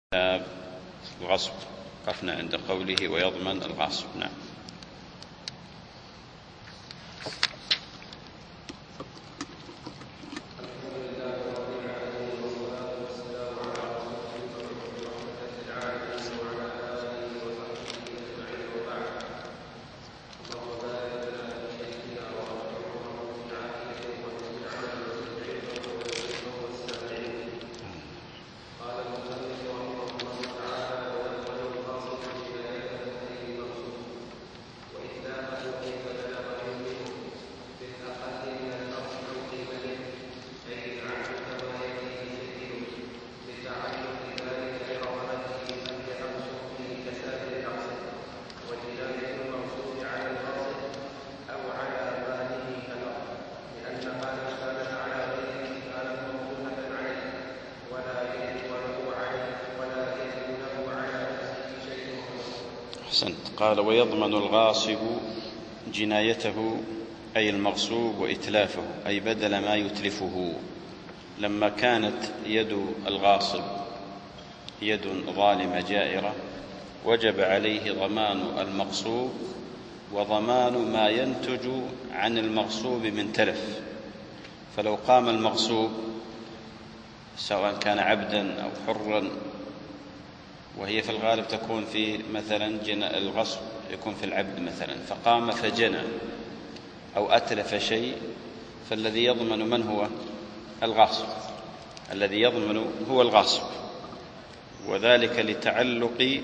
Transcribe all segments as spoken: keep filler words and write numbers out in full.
باب الغصب، وقفنا عند قوله ويضمن الغاصب. نعم. أحسنت. قال ويضمن الغاصب جنايته أي المغصوب وإتلافه، أي بدل ما يتلفه. لما كانت يد الغاصب يد ظالمة جائرة وجب عليه ضمان المغصوب وضمان ما ينتج عن المغصوب من تلف. فلو قام المغصوب سواء كان عبدا أو حرا، وهي في الغالب تكون في مثلا جنا الغصب يكون في العبد مثلا، فقام فجنى أو أتلف شيء، فالذي يضمن من هو؟ الغاصب. الذي يضمن هو الغاصب، وذلك لتعلق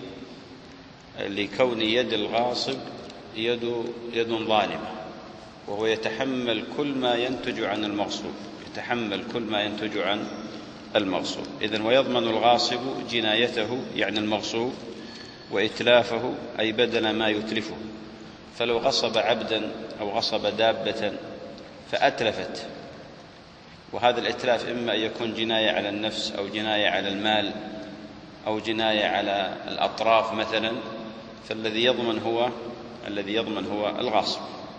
لكون يد الغاصب يد يد ظالمة، وهو يتحمل كل ما ينتج عن المغصوب، يتحمل كل ما ينتج عن المغصوب. إذن ويضمن الغاصب جنايته يعني المغصوب وإتلافه أي بدل ما يتلفه. فلو غصب عبدا أو غصب دابة فأتلفت، وهذا الإتلاف إما أن يكون جناية على النفس أو جناية على المال أو جناية على الأطراف مثلا، فالذي يضمن هو الذي يضمن هو الغاصب.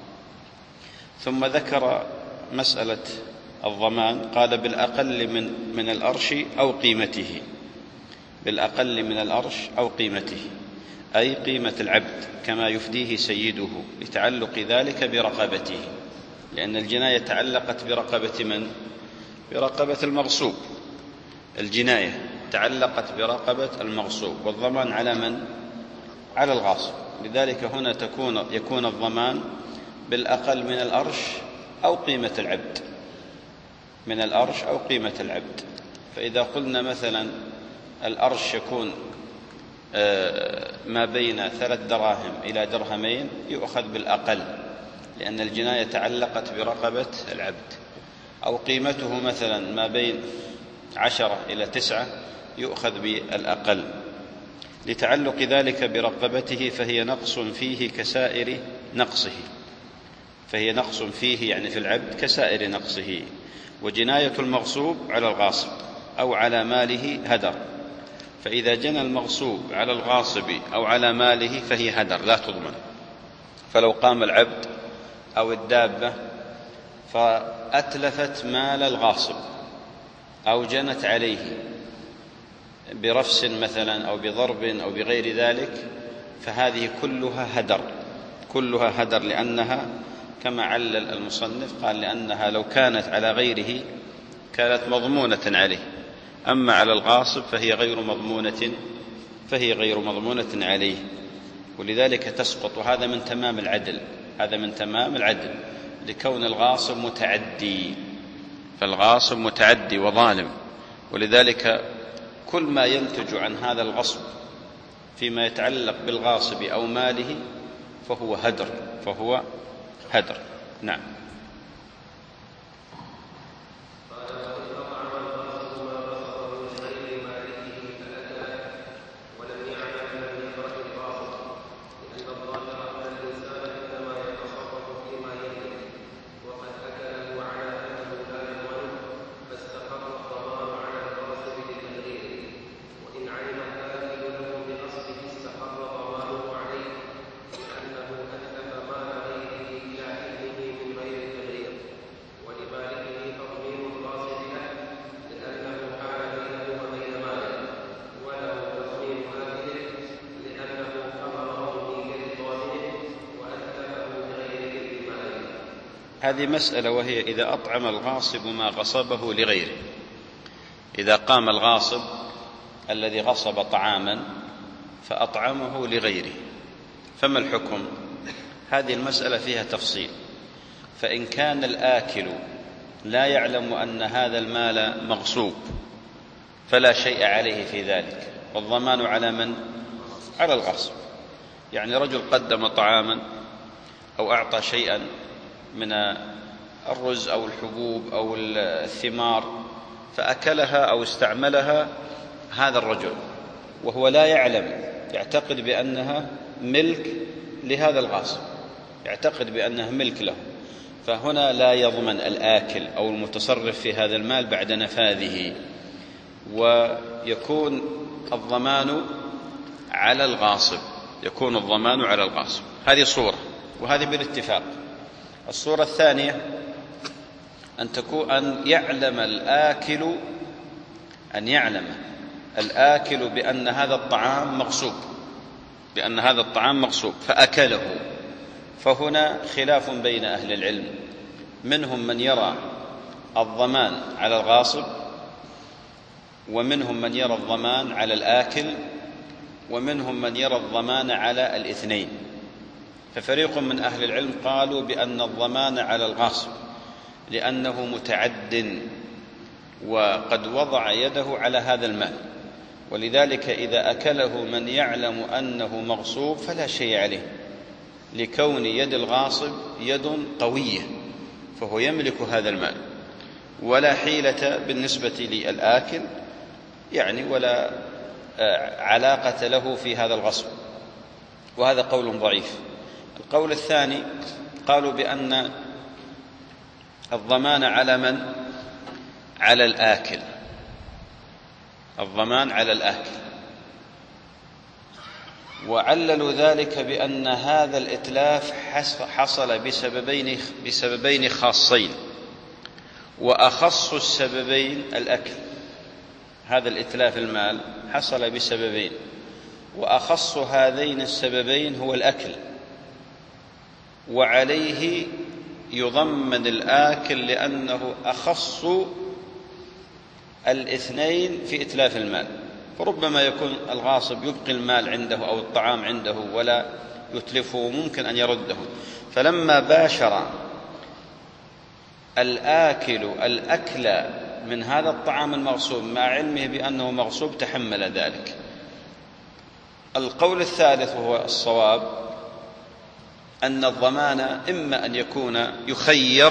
ثم ذكر مسألة الضمان، قال بالأقل من من الأرش أو قيمته، بالأقل من الأرش أو قيمته، أي قيمة العبد كما يفديه سيده، لتعلق ذلك برقبته، لأن الجناية تعلقت برقبة من؟ برقبة المغصوب. الجناية تعلقت برقبة المغصوب، والضمان على من؟ على الغاصب. لذلك هنا تكون يكون الضمان بالأقل من الأرش أو قيمة العبد، من الأرش أو قيمة العبد. فإذا قلنا مثلا الأرش يكون ما بين ثلاث دراهم إلى درهمين، يؤخذ بالأقل لأن الجناية تعلقت برقبة العبد. أو قيمته مثلا ما بين عشرة إلى تسعة، يؤخذ بالأقل لتعلق ذلك برقبته، فهي نقص فيه كسائر نقصه، فهي نقص فيه يعني في العبد كسائر نقصه. وجناية المغصوب على الغاصب أو على ماله هدر، فإذا جنى المغصوب على الغاصب أو على ماله فهي هدر لا تضمن. فلو قام العبد أو الدابة فأتلفت مال الغاصب أو جنت عليه برفس مثلا أو بضرب أو بغير ذلك، فهذه كلها هدر، كلها هدر، لأنها كما علل المصنف قال لأنها لو كانت على غيره كانت مضمونة عليه، أما على الغاصب فهي غير مضمونة فهي غير مضمونة عليه، ولذلك تسقط. وهذا من تمام العدل، هذا من تمام العدل لكون الغاصب متعدي، فالغاصب متعدي وظالم، ولذلك كل ما ينتج عن هذا الغصب فيما يتعلق بالغاصب أو ماله فهو هدر، فهو هدر. نعم. لأنه أتلف مال غيره إلى علمه من غير هذه مسألة، وهي إذا أطعم الغاصب ما غصبه لغيره. إذا قام الغاصب الذي غصب طعاما فأطعمه لغيره، فما الحكم؟ هذه المسألة فيها تفصيل. فإن كان الآكل لا يعلم أن هذا المال مغصوب فلا شيء عليه في ذلك، والضمان على من؟ على الغاصب. يعني رجل قدم طعاما أو أعطى شيئا من الرز أو الحبوب أو الثمار فأكلها أو استعملها هذا الرجل وهو لا يعلم، يعتقد بأنها ملك لهذا الغاصب، يعتقد بأنها ملك له، فهنا لا يضمن الآكل أو المتصرف في هذا المال بعد نفاذه، ويكون الضمان على الغاصب، يكون الضمان على الغاصب. هذه صورة، وهذه بالاتفاق. الصورة الثانية أن تكون أن يعلم الآكل أن يعلم الآكل بأن هذا الطعام مغصوب، بأن هذا الطعام مغصوب فأكله. فهنا خلاف بين أهل العلم، منهم من يرى الضمان على الغاصب، ومنهم من يرى الضمان على الآكل، ومنهم من يرى الضمان على الاثنين. ففريق من أهل العلم قالوا بأن الضمان على الغاصب لأنه متعد وقد وضع يده على هذا المال، ولذلك إذا أكله من يعلم أنه مغصوب فلا شيء عليه، لكون يد الغاصب يد قوية فهو يملك هذا المال، ولا حيلة بالنسبة للآكل يعني ولا علاقة له في هذا الغصب. وهذا قول ضعيف. القول الثاني قالوا بأن الضمان على من؟ على الآكل، الضمان على الآكل، وعللوا ذلك بأن هذا الإتلاف حصل بسببين بسببين خاصين، وأخص السببين الأكل. هذا الإتلاف المال حصل بسببين، وأخص هذين السببين هو الأكل، وعليه يضمن الآكل لأنه أخص الاثنين في إتلاف المال. فربما يكون الغاصب يبقي المال عنده أو الطعام عنده ولا يتلفه، وممكن أن يرده، فلما باشر الآكل الأكل من هذا الطعام المغصوب مع علمه بأنه مغصوب تحمل ذلك. القول الثالث وهو الصواب أن الضمان إما أن يكون يخير.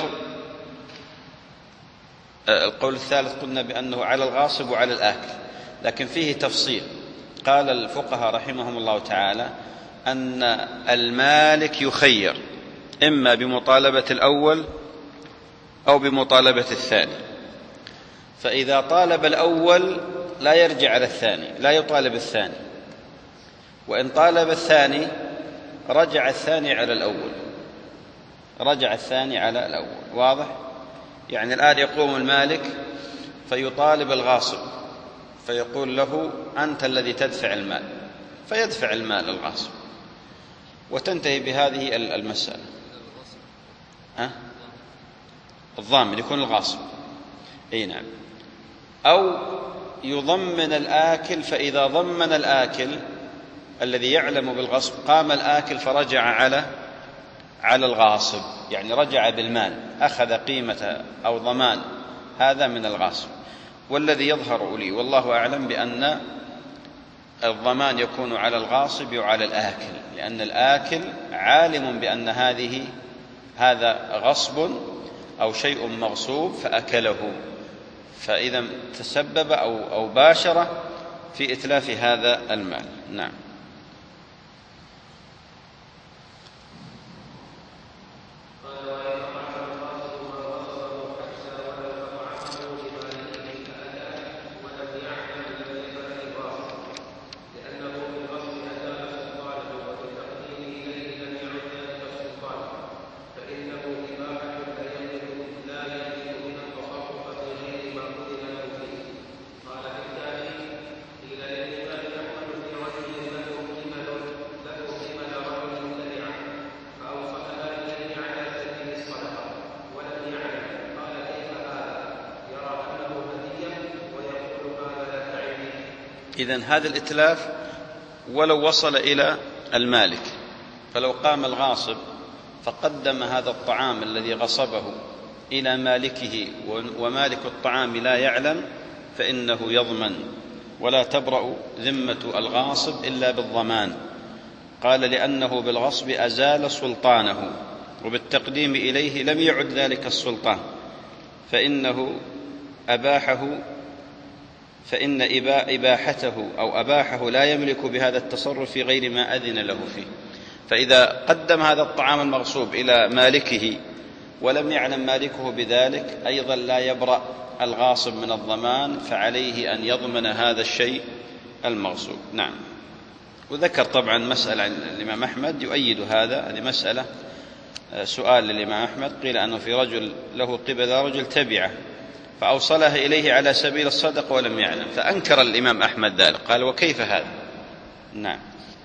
القول الثالث قلنا بأنه على الغاصب وعلى الآكل، لكن فيه تفصيل. قال الفقهاء رحمهم الله تعالى أن المالك يخير إما بمطالبة الأول أو بمطالبة الثاني، فإذا طالب الأول لا يرجع على الثاني، لا يطالب الثاني، وإن طالب الثاني رجع الثاني على الأول، رجع الثاني على الأول. واضح؟ يعني الآن يقوم المالك فيطالب الغاصب فيقول له أنت الذي تدفع المال، فيدفع المال الغاصب وتنتهي بهذه المسألة. ها؟ الضامن يكون الغاصب، أي نعم. أو يضمن الآكل، فإذا ضمن الآكل الذي يعلم بالغصب قام الآكل فرجع على على الغاصب، يعني رجع بالمال، أخذ قيمة أو ضمان هذا من الغاصب. والذي يظهر لي والله أعلم بأن الضمان يكون على الغاصب وعلى الآكل، لأن الآكل عالم بأن هذه هذا غصب أو شيء مغصوب فأكله، فإذا تسبب أو أو باشر في إتلاف هذا المال. نعم. إذن هذا الإتلاف ولو وصل إلى المالك، فلو قام الغاصب فقدم هذا الطعام الذي غصبه إلى مالكه ومالك الطعام لا يعلم فإنه يضمن، ولا تبرأ ذمة الغاصب إلا بالضمان. قال لأنه بالغصب أزال سلطانه، وبالتقديم إليه لم يعد ذلك السلطان، فإنه أباحه فإن إباحته أو أباحه لا يملك بهذا التصرف في غير ما أذن له فيه. فإذا قدم هذا الطعام المغصوب إلى مالكه ولم يعلم مالكه بذلك أيضا لا يبرأ الغاصب من الضمان، فعليه أن يضمن هذا الشيء المغصوب. نعم. وذكر طبعا مسألة الإمام أحمد يؤيد هذا، هذه مسألة سؤال للإمام أحمد، قيل أنه في رجل له قبل رجل تبعه فأوصلها إليه على سبيل الصدق ولم يعلم، فأنكر الإمام أحمد ذلك، قال وكيف هذا؟ نعم.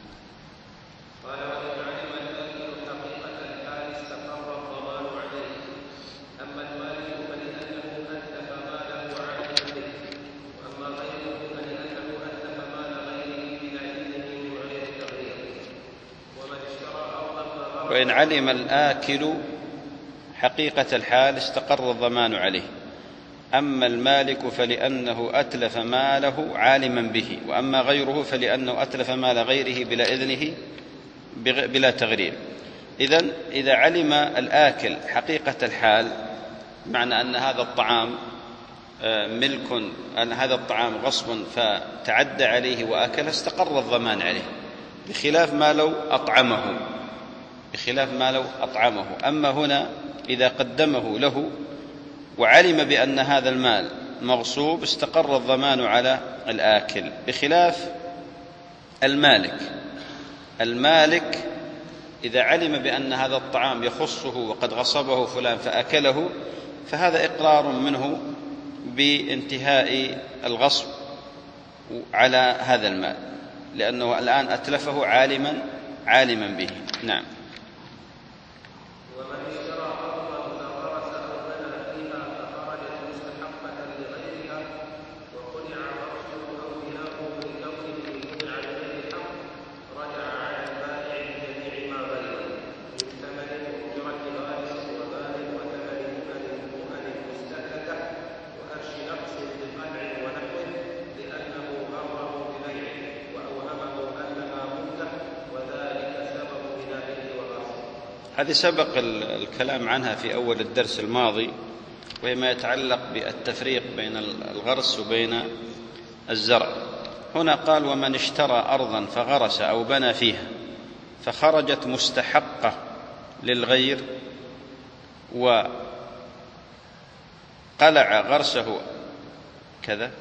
وإن علم الآكل حقيقة الحال استقر الضمان عليه، أما المالك فلأنه أتلف ماله عالما به، وأما غيره فلأنه أتلف مال غيره بلا إذنه بلا تغرير. إذن إذا علم الآكل حقيقة الحال، معنى أن هذا الطعام ملك، أن هذا الطعام غصب فتعدى عليه وأكل، استقر الضمان عليه، بخلاف ما لو أطعمه بخلاف ما لو أطعمه. أما هنا إذا قدمه له وعلم بأن هذا المال مغصوب استقر الضمان على الآكل، بخلاف المالك. المالك إذا علم بأن هذا الطعام يخصه وقد غصبه فلان فأكله، فهذا إقرار منه بانتهاء الغصب على هذا المال، لأنه الآن أتلفه عالما عالما به. نعم. هذه سبق الكلام عنها في أول الدرس الماضي، وهي ما يتعلق بالتفريق بين الغرس وبين الزرع. هنا قال ومن اشترى أرضا فغرس أو بنى فيها فخرجت مستحقة للغير وقلع غرسه كذا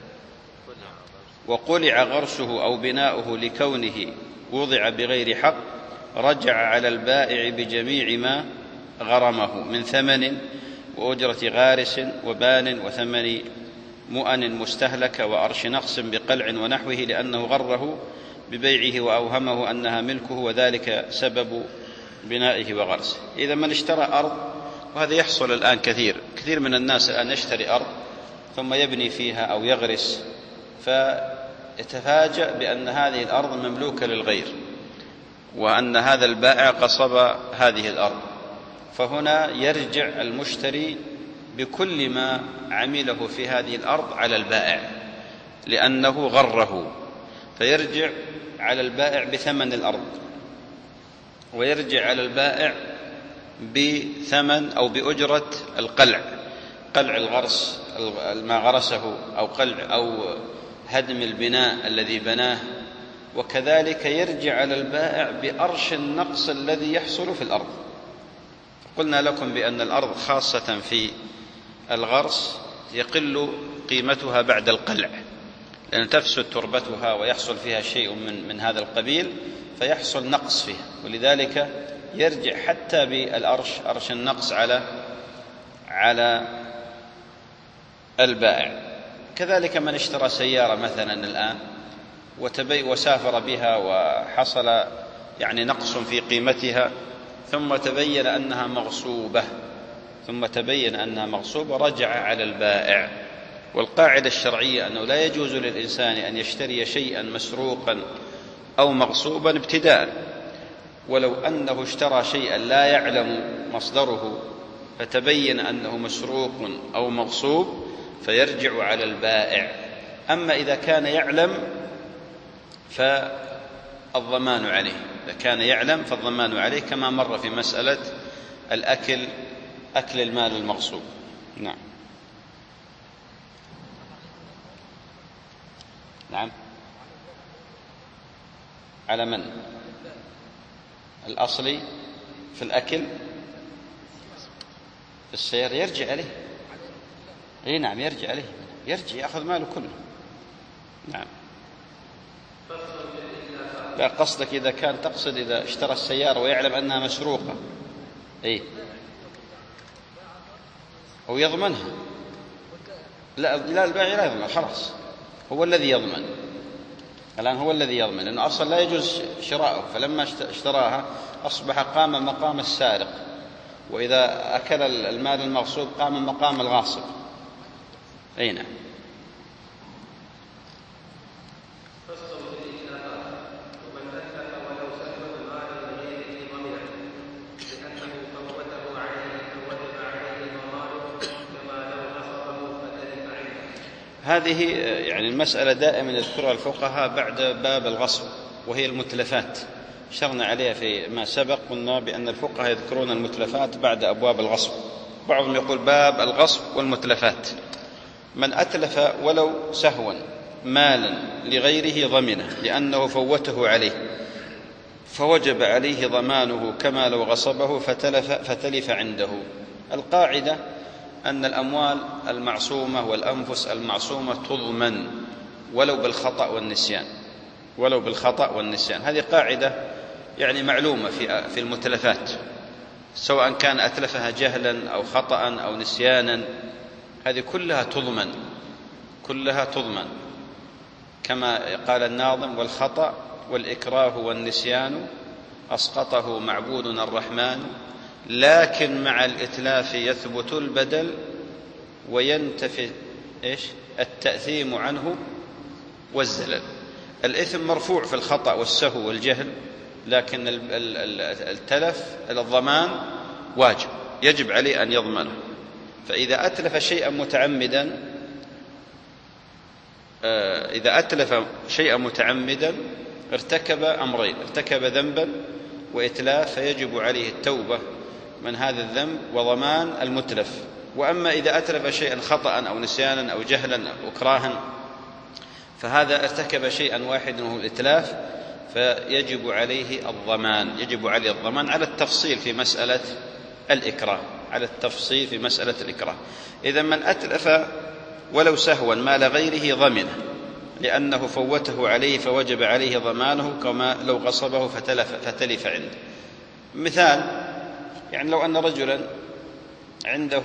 وقلع غرسه أو بناؤه لكونه وضع بغير حق، رجع على البائع بجميع ما غرمه من ثمن وأجرة غارس وبان وثمن مؤن مستهلك وأرش نقص بقلع ونحوه، لأنه غره ببيعه وأوهمه أنها ملكه، وذلك سبب بنائه وغرسه. إذا من اشترى أرض، وهذا يحصل الآن كثير كثير من الناس الآن يشتري أرض ثم يبني فيها أو يغرس، فيتفاجأ بأن هذه الأرض مملوكة للغير وأن هذا البائع قصب هذه الأرض، فهنا يرجع المشتري بكل ما عمله في هذه الأرض على البائع لأنه غره، فيرجع على البائع بثمن الأرض، ويرجع على البائع بثمن أو بأجرة القلع، قلع الغرس ما غرسه أو قلع أو هدم البناء الذي بناه، وكذلك يرجع على البائع بأرش النقص الذي يحصل في الأرض. قلنا لكم بأن الأرض خاصة في الغرس يقل قيمتها بعد القلع، لأن تفسد تربتها ويحصل فيها شيء من, من هذا القبيل، فيحصل نقص فيها، ولذلك يرجع حتى بالأرش أرش النقص على على البائع. كذلك من اشترى سيارة مثلا الآن وتبي وسافر بها وحصل يعني نقص في قيمتها، ثم تبين أنها مغصوبة ثم تبين أنها مغصوبة رجع على البائع والقاعدة الشرعية أنه لا يجوز للإنسان أن يشتري شيئا مسروقا أو مغصوبا ابتداء، ولو أنه اشترى شيئا لا يعلم مصدره فتبين أنه مسروق أو مغصوب فيرجع على البائع. أما إذا كان يعلم فالضمان عليه، إذا كان يعلم فالضمان عليه، كما مر في مسألة الأكل، أكل المال المغصوب. نعم. نعم. على من؟ الأصلي في الأكل في السير يرجع عليه. اي نعم يرجع عليه، يرجع يأخذ ماله كله. نعم. لا قصدك إذا كان تقصد إذا اشترى السيارة ويعلم أنها مسروقة اي أو يضمنها. لا لا البائع لا يضمن، خلاص هو الذي يضمن الآن، هو الذي يضمن، لأنه أصلا لا يجوز شراؤه، فلما اشتراها أصبح قام مقام السارق، وإذا أكل المال المغصوب قام مقام الغاصب. أي نعم. هذه يعني المسألة دائما يذكرها الفقهاء بعد باب الغصب، وهي المتلفات. شرنا عليها في ما سبق، قلنا بأن الفقهاء يذكرون المتلفات بعد أبواب الغصب. بعضهم يقول باب الغصب والمتلفات. من أتلف ولو سهوا مالا لغيره ضمنه لأنه فوته عليه، فوجب عليه ضمانه كما لو غصبه فتلف, فتلف عنده. القاعدة أن الأموال المعصومة والأنفس المعصومة تضمن ولو بالخطأ والنسيان، ولو بالخطأ والنسيان. هذه قاعدة يعني معلومة في في المتلفات، سواء كان أتلفها جهلا أو خطأ أو نسيانا، هذه كلها تضمن، كلها تضمن، كما قال الناظم: والخطأ والإكراه والنسيان أسقطه معبودنا الرحمن، لكن مع الإتلاف يثبت البدل وينتفي إيش التأثيم عنه والزلل. الإثم مرفوع في الخطأ والسهو والجهل، لكن التلف الضمان واجب، يجب عليه أن يضمنه. فإذا أتلف شيئا متعمدا إذا أتلف شيئا متعمدا ارتكب أمرين: ارتكب ذنبا وإتلاف، فيجب عليه التوبة من هذا الذنب وضمان المتلف. وأما إذا أتلف شيئا خطأ أو نسيانا أو جهلا أو إكراها فهذا ارتكب شيئا واحدا وهو الإتلاف، فيجب عليه الضمان، يجب عليه الضمان على التفصيل في مسألة الإكراه، على التفصيل في مسألة الإكراه. إذا من أتلف ولو سهوا مال غيره ضمنه لأنه فوته عليه فوجب عليه ضمانه كما لو غصبه فتلف, فتلف عنده. مثال: يعني لو أن رجلا عنده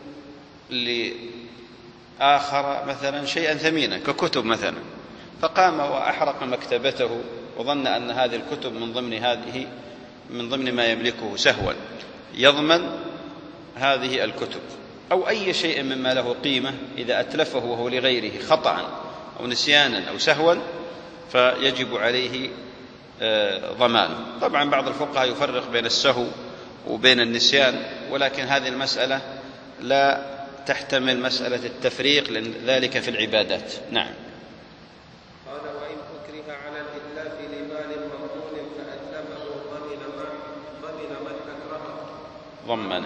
لآخر مثلا شيئا ثمينا ككتب مثلا، فقام وأحرق مكتبته وظن أن هذه الكتب من ضمن هذه من ضمن ما يملكه سهوا، يضمن هذه الكتب أو أي شيء مما له قيمة إذا أتلفه وهو لغيره خطأ أو نسيانا أو سهوا فيجب عليه ضمانه. طبعا بعض الفقهاء يفرق بين السهو وبين النسيان، ولكن هذه المسألة لا تحتمل مسألة التفريق، لأن ذلك في العبادات. نعم. قال: وإن أكره على الإتلاف لمال مضمون فأتلفه ضمن ضمن من أكرهه ضمن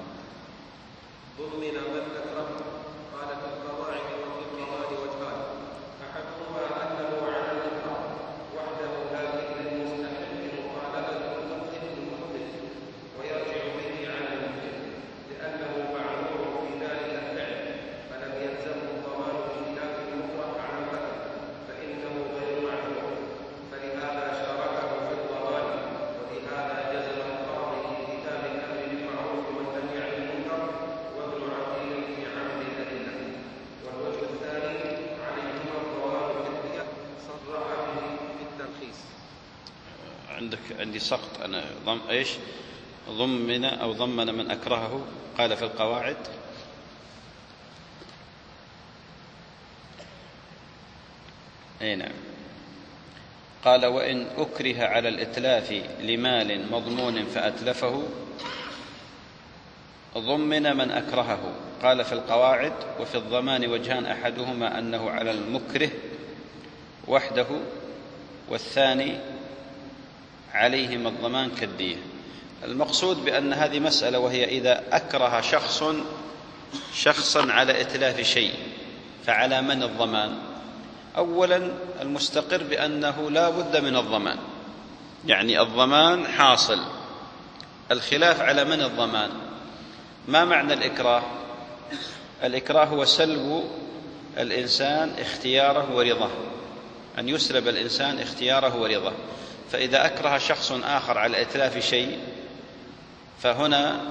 ضمن من أكرهه. قال: في القواعد وفي الضمان وجهان: أحدهما أنه على الإكراه وحده لكن للمستحق مخالفة المفسد المفسد ويرجع به على المفسد لأنه معذور في ذلك الفعل، فلم يلزمه الضمان بخلاف المكره على البدن فإنه غير معذور، فلهذا شاركه في الضمان. ولهذا جزم القاضي في كتاب الأمر بالمعروف والنهي عن المنكر وابن عقيل في عمد الأدلة. والوجه الثاني عليهما الضمان في الدية صرح به في التلخيص. عندك عندي سقط أنا ضم إيش ضمن أو ضمن من أكرهه. قال في القواعد أي نعم. قال: وإن أكره على الإتلاف لمال مضمون فأتلفه ضمن من أكرهه. قال في القواعد: وفي الضمان وجهان، أحدهما أنه على المكره وحده، والثاني عليهما الضمان كالدية. المقصود بأن هذه مسألة، وهي إذا أكره شخص شخصا على إتلاف شيء فعلى من الضمان؟ أولا المستقر بأنه لا بد من الضمان، يعني الضمان حاصل. الخلاف على من الضمان. ما معنى الإكراه؟ الإكراه هو سلب الإنسان اختياره ورضاه، أن يسلب الإنسان اختياره ورضاه. فإذا أكره شخص آخر على إتلاف شيء فهنا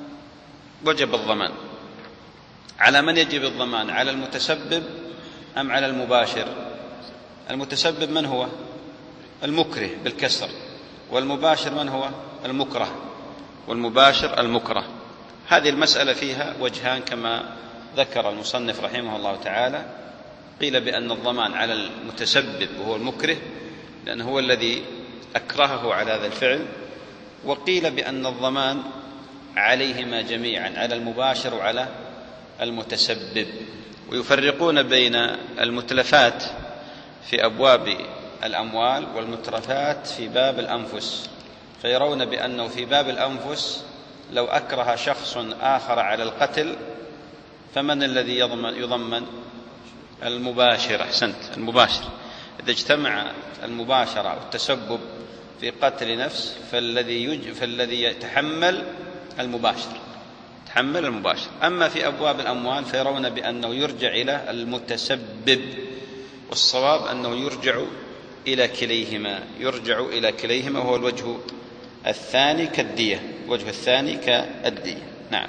وجب الضمان. على من يجب الضمان؟ على المتسبب أم على المباشر؟ المتسبب من هو؟ المكره بالكسر. والمباشر من هو؟ المكره. والمباشر المكره. هذه المسألة فيها وجهان كما ذكر المصنف رحمه الله تعالى. قيل بأن الضمان على المتسبب وهو المكره لأنه هو الذي أكرهه على هذا الفعل، وقيل بأن الضمان عليهما جميعا، على المباشر وعلى المتسبب. ويفرقون بين المتلفات في أبواب الأموال والمتلفات في باب الأنفس، فيرون بأنه في باب الأنفس لو أكره شخص آخر على القتل فمن الذي يضمن؟ يضمن المباشر. أحسنت، المباشر. إذا اجتمع المباشرة والتسبب في قتل نفس فالذي يج... فالذي يتحمل المباشر، تحمل المباشر. أما في أبواب الأموال فيرون بأنه يرجع إلى المتسبب، والصواب أنه يرجع إلى كليهما، يرجع إلى كليهما، وهو الوجه الثاني كالدية، الوجه الثاني كالدية. نعم.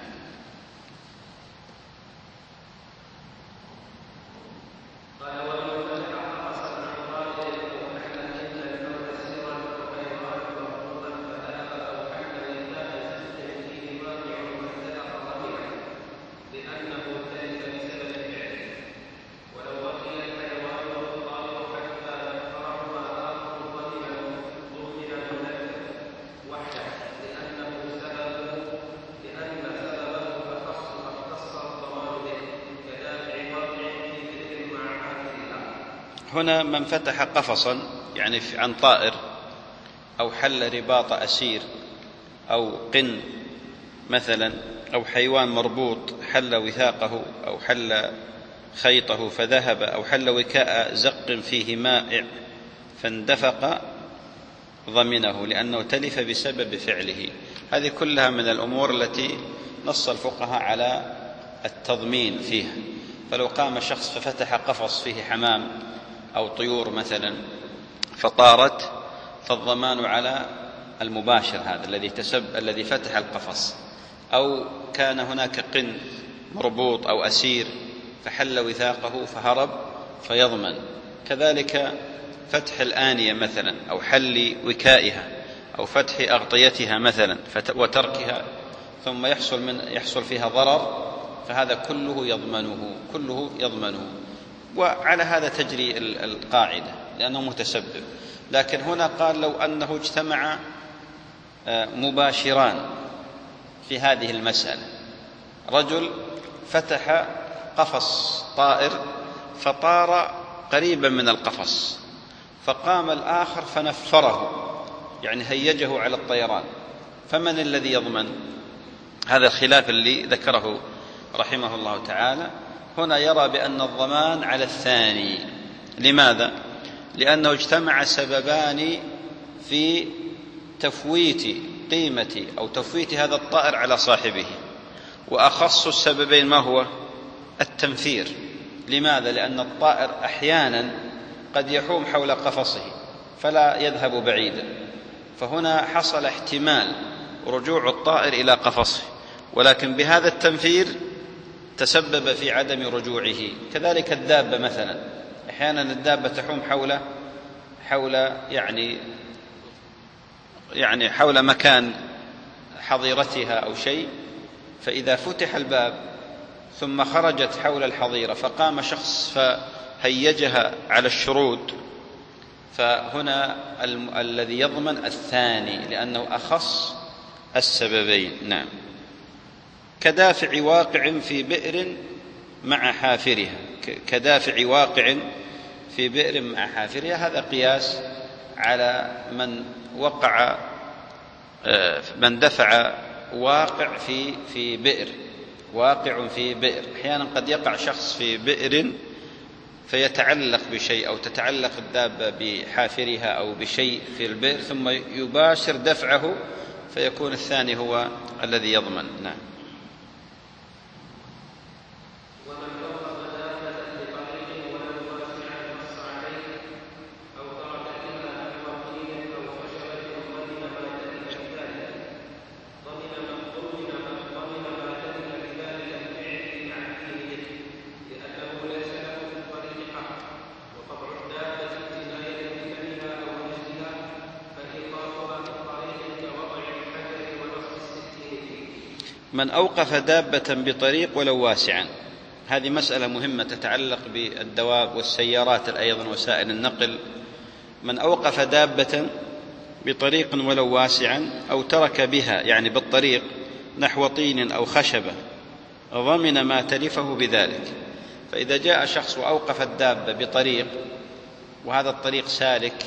هنا من فتح قفصا يعني عن طائر، أو حل رباط أسير، أو قن مثلا، أو حيوان مربوط حل وثاقه أو حل خيطه فذهب، أو حل وكاء زق فيه ماء فاندفق ضمنه لأنه تلف بسبب فعله. هذه كلها من الأمور التي نص الفقهاء على التضمين فيها. فلو قام شخص ففتح قفص فيه حمام أو طيور مثلا فطارت، فالضمان على المباشر هذا الذي تسب الذي فتح القفص. أو كان هناك قن مربوط أو أسير فحل وثاقه فهرب فيضمن. كذلك فتح الآنية مثلا، أو حل وكائها، أو فتح أغطيتها مثلا وتركها ثم يحصل من يحصل فيها ضرر، فهذا كله يضمنه، كله يضمنه. وعلى هذا تجري القاعدة لأنه متسبب. لكن هنا قال لو أنه اجتمع مباشران في هذه المسألة، رجل فتح قفص طائر فطار قريبا من القفص، فقام الآخر فنفره يعني هيجه على الطيران، فمن الذي يضمن؟ هذا الخلاف اللي ذكره رحمه الله تعالى. هنا يرى بأن الضمان على الثاني. لماذا؟ لأنه اجتمع سببان في تفويت قيمة أو تفويت هذا الطائر على صاحبه، وأخص السببين ما هو؟ التنفير. لماذا؟ لأن الطائر أحيانا قد يحوم حول قفصه فلا يذهب بعيدا، فهنا حصل احتمال رجوع الطائر إلى قفصه، ولكن بهذا التنفير تسبب في عدم رجوعه. كذلك الدابة مثلا، أحيانا الدابة تحوم حول حول يعني يعني حول مكان حظيرتها أو شيء، فإذا فتح الباب ثم خرجت حول الحظيرة فقام شخص هيجها على الشرود، فهنا ال- الذي يضمن الثاني لأنه أخص السببين. نعم. كدافع واقع في بئر مع حافرها، كدافع واقع في بئر مع حافرها، هذا قياس على من وقع من دفع واقع في في بئر، واقع في بئر. أحيانا قد يقع شخص في بئر فيتعلق بشيء أو تتعلق الدابة بحافرها أو بشيء في البئر ثم يباشر دفعه، فيكون الثاني هو الذي يضمن. نعم. من أوقف دابة بطريق ولو واسعا، هذه مسألة مهمة تتعلق بالدواب والسيارات أيضا وسائل النقل. من أوقف دابة بطريق ولو واسعا أو ترك بها، يعني بالطريق، نحو طين أو خشبة، ضمن ما تلفه بذلك. فإذا جاء شخص وأوقف الدابة بطريق وهذا الطريق سالك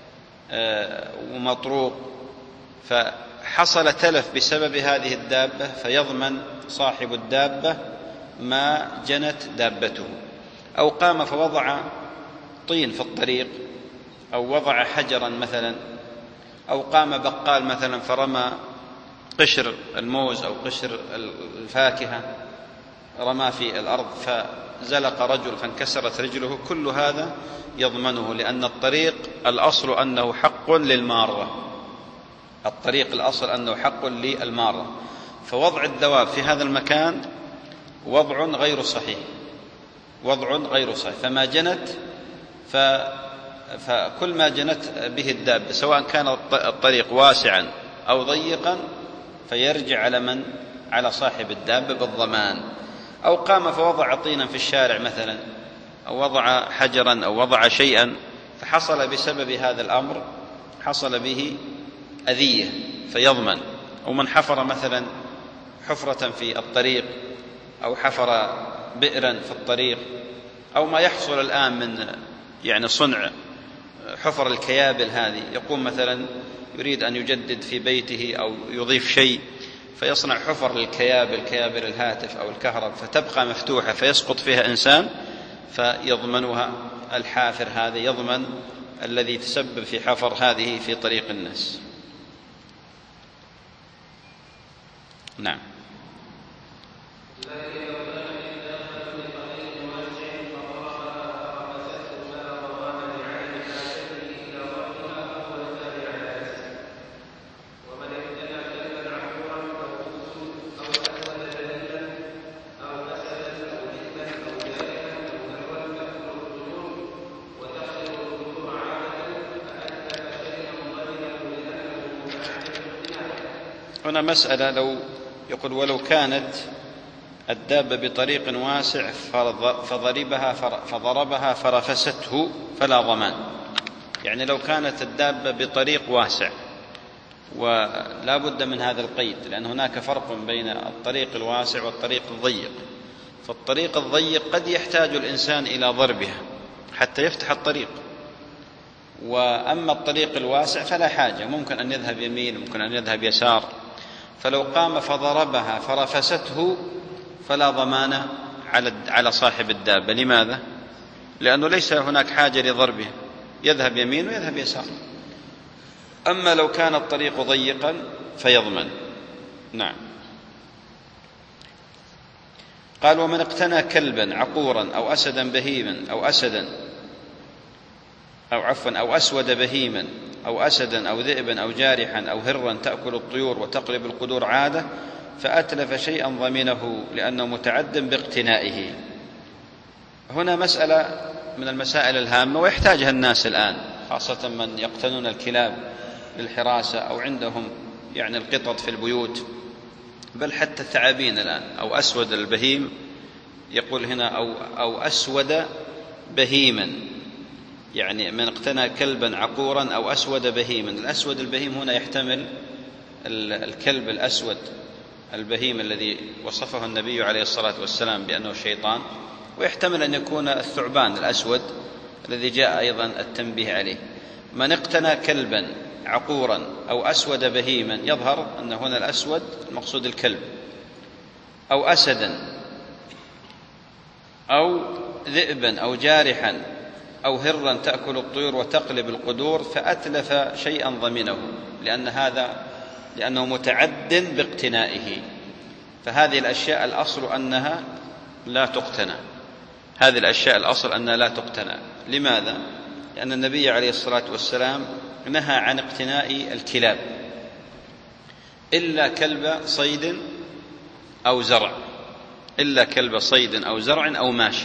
ومطروق، فحصل تلف بسبب هذه الدابة، فيضمن صاحب الدابة ما جنت دابته. أو قام فوضع طين في الطريق، أو وضع حجرا مثلا، أو قام بقال مثلا فرمى قشر الموز أو قشر الفاكهة، رمى في الأرض فزلق رجل فانكسرت رجله، كل هذا يضمنه، لأن الطريق الأصل أنه حق للمارة، الطريق الأصل أنه حق للمارة. فوضع الدواب في هذا المكان وضع غير صحيح، وضع غير صحيح. فما جنت ف... فكل ما جنت به الدابة سواء كان الطريق واسعا أو ضيقا فيرجع على من؟ على صاحب الدابة بالضمان. أو قام فوضع طينا في الشارع مثلا، أو وضع حجرا أو وضع شيئا فحصل بسبب هذا الأمر حصل به أذية فيضمن. أو من حفر مثلا حفرة في الطريق، أو حفر بئرا في الطريق، أو ما يحصل الآن من يعني صنع حفر الكيابل هذه، يقوم مثلا يريد أن يجدد في بيته أو يضيف شيء فيصنع حفر للكيابل، كيابل الهاتف أو الكهرب، فتبقى مفتوحة فيسقط فيها إنسان، فيضمنها الحافر هذا، يضمن الذي تسبب في حفر هذه في طريق الناس. نعم. هنا مسألة، لو يقول ولو كانت الدابة بطريق واسع فضربها فضربها فرفسته فلا ضمان. يعني لو كانت الدابة بطريق واسع، ولا بد من هذا القيد، لأن هناك فرق بين الطريق الواسع والطريق الضيق. فالطريق الضيق قد يحتاج الإنسان إلى ضربها حتى يفتح الطريق، وأما الطريق الواسع فلا حاجة، ممكن أن يذهب يمين ممكن أن يذهب يسار. فلو قام فضربها فرفسته فلا ضمان على صاحب الدابة. لماذا؟ لأنه ليس هناك حاجة لضربه، يذهب يمين ويذهب يسار. أما لو كان الطريق ضيقا فيضمن. نعم. قال ومن اقتنى كلبا عقورا أو أسدا بهيما أو أسدا أو عفوا أو أسود بهيما أو أسدا أو ذئبا أو جارحا أو هرا تأكل الطيور وتقلب القدور عادة، فأتلف شيئا ضمنه لأنه متعد باقتنائه. هنا مسألة من المسائل الهامة ويحتاجها الناس الآن، خاصة من يقتنون الكلاب للحراسة أو عندهم يعني القطط في البيوت، بل حتى الثعابين الآن. أو أسود البهيم، يقول هنا أو, أو أسود بهيما، يعني من اقتنى كلبا عقورا أو أسود بهيما. الأسود البهيم هنا يحتمل الكلب الأسود البهيم الذي وصفه النبي عليه الصلاة والسلام بأنه شيطان، ويحتمل أن يكون الثعبان الأسود الذي جاء أيضا التنبيه عليه. من اقتنى كلبا عقورا أو أسود بهيما، يظهر أن هنا الأسود المقصود الكلب، أو أسدا أو ذئبا أو جارحا أو هرا تأكل الطيور وتقلب القدور، فأتلف شيئا ضمنه، لأن هذا لأنه متعد باقتنائه. فهذه الأشياء الأصل أنها لا تقتنى، هذه الأشياء الأصل أنها لا تقتنى. لماذا؟ لأن النبي عليه الصلاة والسلام نهى عن اقتناء الكلاب إلا كلب صيد أو زرع، إلا كلب صيد أو زرع أو ماشي،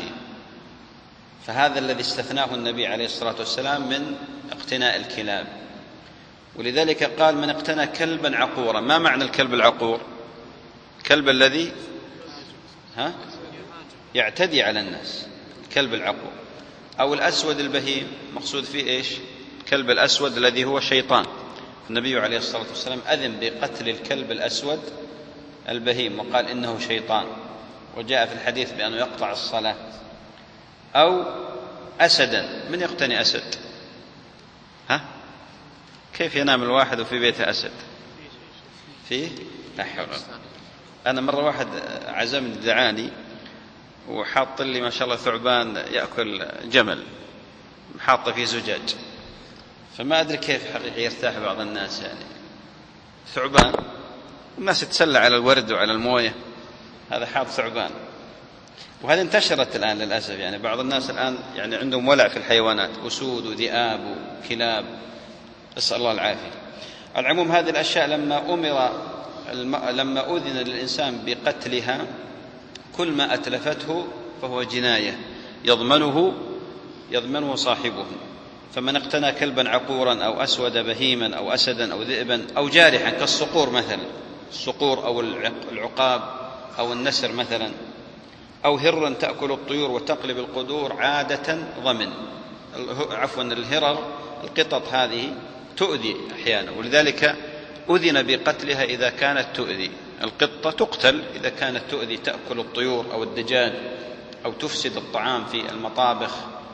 فهذا الذي استثناه النبي عليه الصلاة والسلام من اقتناء الكلاب. ولذلك قال من اقتنى كلبا عقورا. ما معنى الكلب العقور؟ الكلب الذي ها يعتدي على الناس، الكلب العقور. أو الأسود البهيم، مقصود فيه إيش؟ الكلب الأسود الذي هو شيطان. النبي عليه الصلاة والسلام أذن بقتل الكلب الأسود البهيم وقال إنه شيطان، وجاء في الحديث بأنه يقطع الصلاة. أو أسدا. من يقتني أسد؟ ها؟ كيف ينام الواحد وفي بيته أسد؟ فيه؟ لا حول. أنا مرة واحد عزمني دعاني وحاط لي ما شاء الله ثعبان يأكل جمل حاطه في زجاج، فما أدري كيف حقيقة يرتاح بعض الناس، يعني ثعبان، الناس تتسلى على الورد وعلى الموية، هذا حاط ثعبان. وهذه انتشرت الآن للأسف، يعني بعض الناس الآن يعني عندهم ولع في الحيوانات، أسود وذئاب وكلاب، أسأل الله العافية. على العموم هذه الأشياء لما أمر لما أذن للإنسان بقتلها، كل ما أتلفته فهو جناية يضمنه يضمنه صاحبه. فمن اقتنى كلبا عقورا أو أسود بهيما أو أسدا أو ذئبا أو جارحا كالصقور مثلا، الصقور أو العقاب أو النسر مثلا، أو هرا تأكل الطيور وتقلب القدور، عادة ضمن. عفوا الهرر القطط هذه تؤذي أحيانا، ولذلك أذن بقتلها إذا كانت تؤذي. القطة تقتل إذا كانت تؤذي، تأكل الطيور أو الدجاج أو تفسد الطعام في المطابخ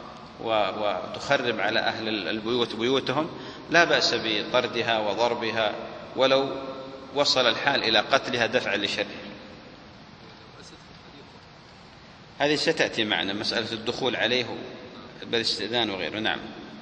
وتخرب على أهل البيوت بيوتهم، لا بأس بطردها وضربها ولو وصل الحال إلى قتلها دفعا لشرها. هذه ستأتي معنا مسألة الدخول عليه بالاستئذان وغيره. نعم.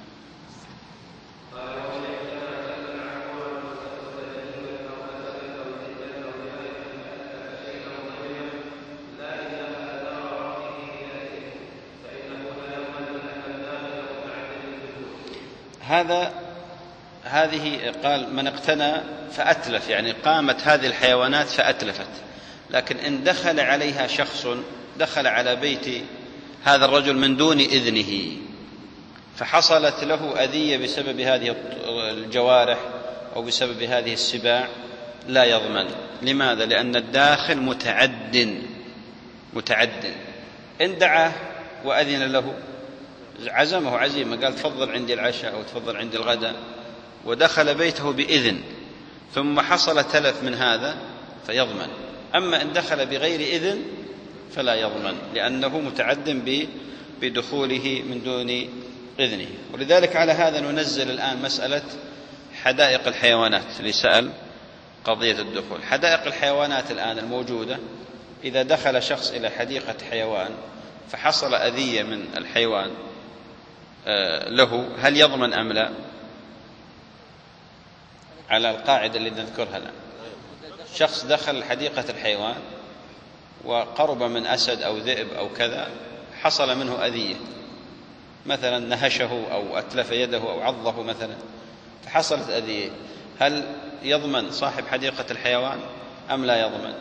هذا هذه قال من اقتنى فأتلف، يعني قامت هذه الحيوانات فأتلفت، لكن إن دخل عليها شخص، دخل على بيت هذا الرجل من دون إذنه فحصلت له أذية بسبب هذه الجوارح أو بسبب هذه السباع، لا يضمن. لماذا؟ لأن الداخل متعد متعد إن دعاه وأذن له، عزمه عزيمة، قال تفضل عندي العشاء أو تفضل عندي الغداء، ودخل بيته بإذن ثم حصل تلف من هذا فيضمن. أما إن دخل بغير إذن فلا يضمن، لأنه متعد بدخوله من دون إذنه. ولذلك على هذا ننزل الآن مسألة حدائق الحيوانات اللي سأل قضية الدخول. حدائق الحيوانات الآن الموجودة، إذا دخل شخص إلى حديقة حيوان فحصل أذية من الحيوان له، هل يضمن أم لا؟ على القاعدة اللي نذكرها الآن، شخص دخل حديقة الحيوان وقرب من أسد أو ذئب أو كذا، حصل منه أذية، مثلا نهشه أو أتلف يده أو عضه مثلا، فحصلت أذية، هل يضمن صاحب حديقة الحيوان أم لا يضمن؟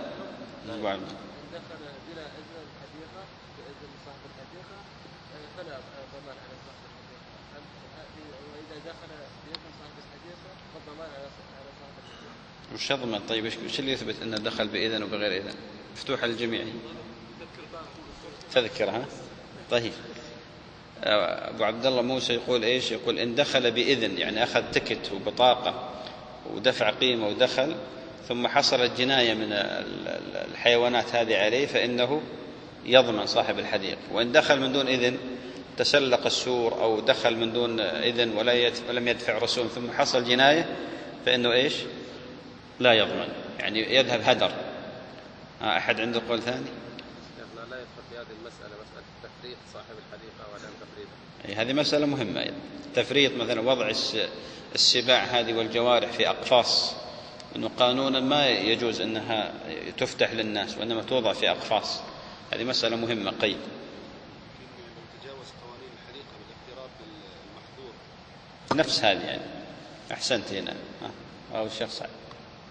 وش يضمن؟ طيب ايش اللي يثبت انه دخل باذن وبغير اذن؟ مفتوحه للجميع تذكرها. طيب أبو عبد الله موسى يقول إيش؟ يقول إن دخل بإذن، يعني أخذ تكت وبطاقة ودفع قيمة ودخل، ثم حصلت جناية من الحيوانات هذه عليه، فإنه يضمن صاحب الحديقة. وإن دخل من دون إذن، تسلق السور أو دخل من دون إذن ولم يدفع رسوم ثم حصل جناية، فإنه إيش؟ لا يضمن، يعني يذهب هدر. أحد عنده قول ثاني؟ لا يدخل في هذه المسألة مسألة تفريط صاحب الحديقة وعدم تفريطه. هذه مسألة مهمة أيضا. تفريط مثلا وضع السباع هذه والجوارح في أقفاص، أنه قانونا ما يجوز أنها تفتح للناس وإنما توضع في أقفاص، هذه مسألة مهمة. قيد تجاوز قوانين الحديقة بالاقتراب بالمحظور، نفس هذه يعني. أحسنت هنا، أو الشخص عادي.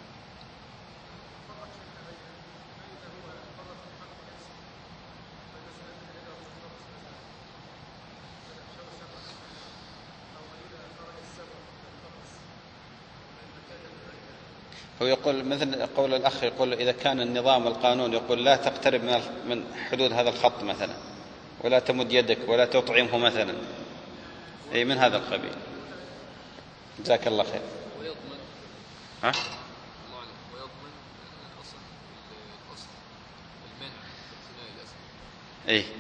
هو يقول مثل قول الأخ، يقول إذا كان النظام والقانون يقول لا تقترب من حدود هذا الخط مثلا، ولا تمد يدك ولا تطعمه مثلا، أي من هذا القبيل. جزاك الله خير. ويضمن ها؟ ويضمن الأصل الأصل المنع اقتناء الأسد. إيه.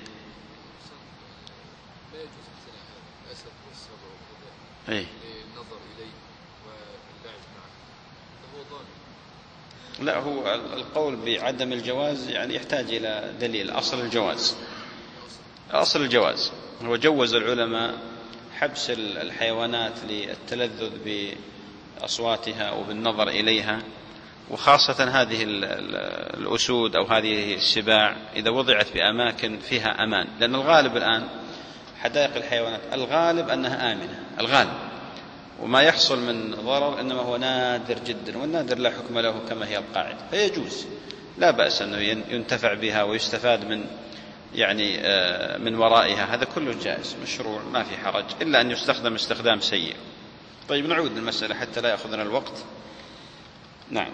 لا يجوز اقتناء الأسد والسبع وكذا. إيه. للنظر إليه واللعب معه، فهو ضامن. لا، هو القول بعدم الجواز يعني يحتاج إلى دليل. أصل الجواز، أصل الجواز هو جوز العلماء حبس الحيوانات للتلذذ بأصواتها وبالنظر إليها، وخاصة هذه الأسود أو هذه السباع إذا وضعت بأماكن فيها أمان، لأن الغالب الآن حدائق الحيوانات الغالب أنها آمنة، الغالب، وما يحصل من ضرر إنما هو نادر جدا، والنادر لا حكم له كما هي القاعدة، فيجوز لا بأس أنه ينتفع بها ويستفاد من يعني من ورائها، هذا كله جائز مشروع ما في حرج، إلا أن يستخدم استخدام سيء. طيب نعود للمسألة حتى لا يأخذنا الوقت. نعم.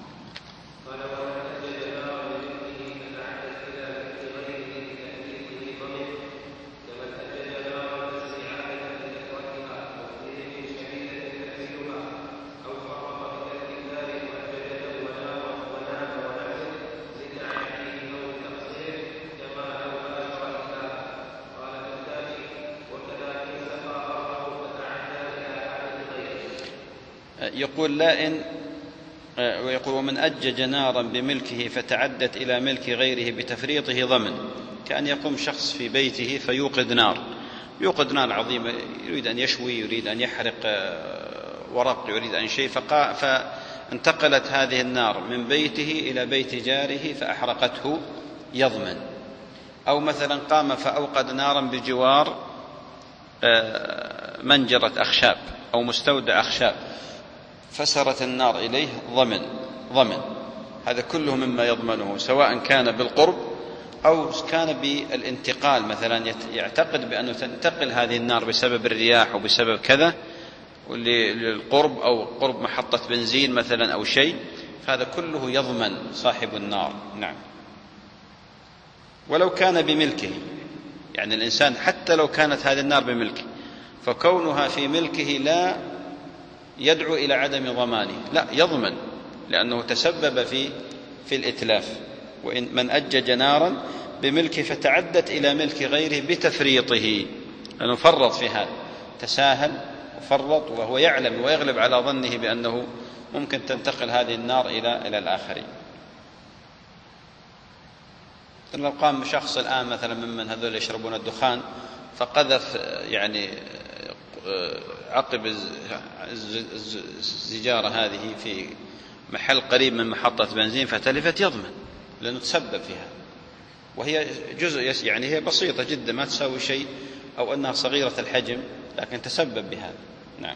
يقول لا إن ويقول ومن أجج نارا بملكه فتعدت إلى ملك غيره بتفريطه ضمن، كأن يقوم شخص في بيته فيوقد نار، يوقد نار عظيمة، يريد أن يشوي، يريد أن يحرق ورق، يريد أن شيء، فانتقلت هذه النار من بيته إلى بيت جاره فأحرقته، يضمن. أو مثلا قام فأوقد نارا بجوار منجرة أخشاب أو مستودع أخشاب فسرت النار إليه، ضمن ضمن هذا كله مما يضمنه، سواء كان بالقرب أو كان بالانتقال، مثلا يعتقد بأنه تنتقل هذه النار بسبب الرياح وبسبب كذا للقرب أو قرب محطة بنزين مثلا أو شيء، فهذا كله يضمن صاحب النار. نعم. ولو كان بملكه، يعني الإنسان حتى لو كانت هذه النار بملكه، فكونها في ملكه لا يدعو إلى عدم ضمانه، لا يضمن، لأنه تسبب في في الإتلاف. وإن من أجج نارا بملكه فتعدت إلى ملك غيره بتفريطه، لأنه فرط في هذا، تساهل وفرط وهو يعلم ويغلب على ظنه بأنه ممكن تنتقل هذه النار إلى إلى الآخرين. لو قام شخص الآن مثلا ممن هذول يشربون الدخان فقذف يعني عقب الزجارة هذه في محل قريب من محطة بنزين فتلفت، يضمن لأنه تسبب فيها، وهي جزء يعني هي بسيطة جدا ما تساوي شيء، أو أنها صغيرة الحجم لكن تسبب بهذا. نعم.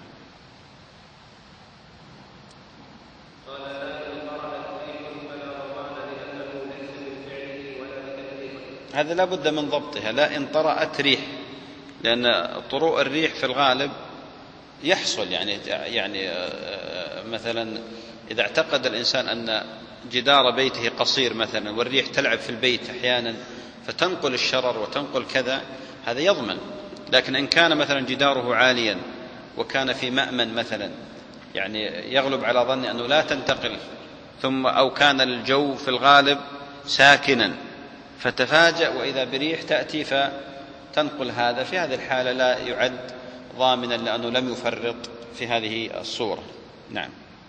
هذا لا بد من ضبطها، لا إن طرأت ريح، لأن طروء الريح في الغالب يحصل يعني يعني مثلا إذا اعتقد الإنسان أن جدار بيته قصير مثلا والريح تلعب في البيت أحيانا فتنقل الشرر وتنقل كذا، هذا يضمن، لكن إن كان مثلا جداره عاليا وكان في مأمن مثلا، يعني يغلب على ظني أنه لا تنتقل، ثم أو كان الجو في الغالب ساكنا فتفاجأ وإذا بريح تأتي فتنقل هذا، في هذه الحالة لا يعد ضامنا لأنه لم يفرط في هذه الصورة. نعم.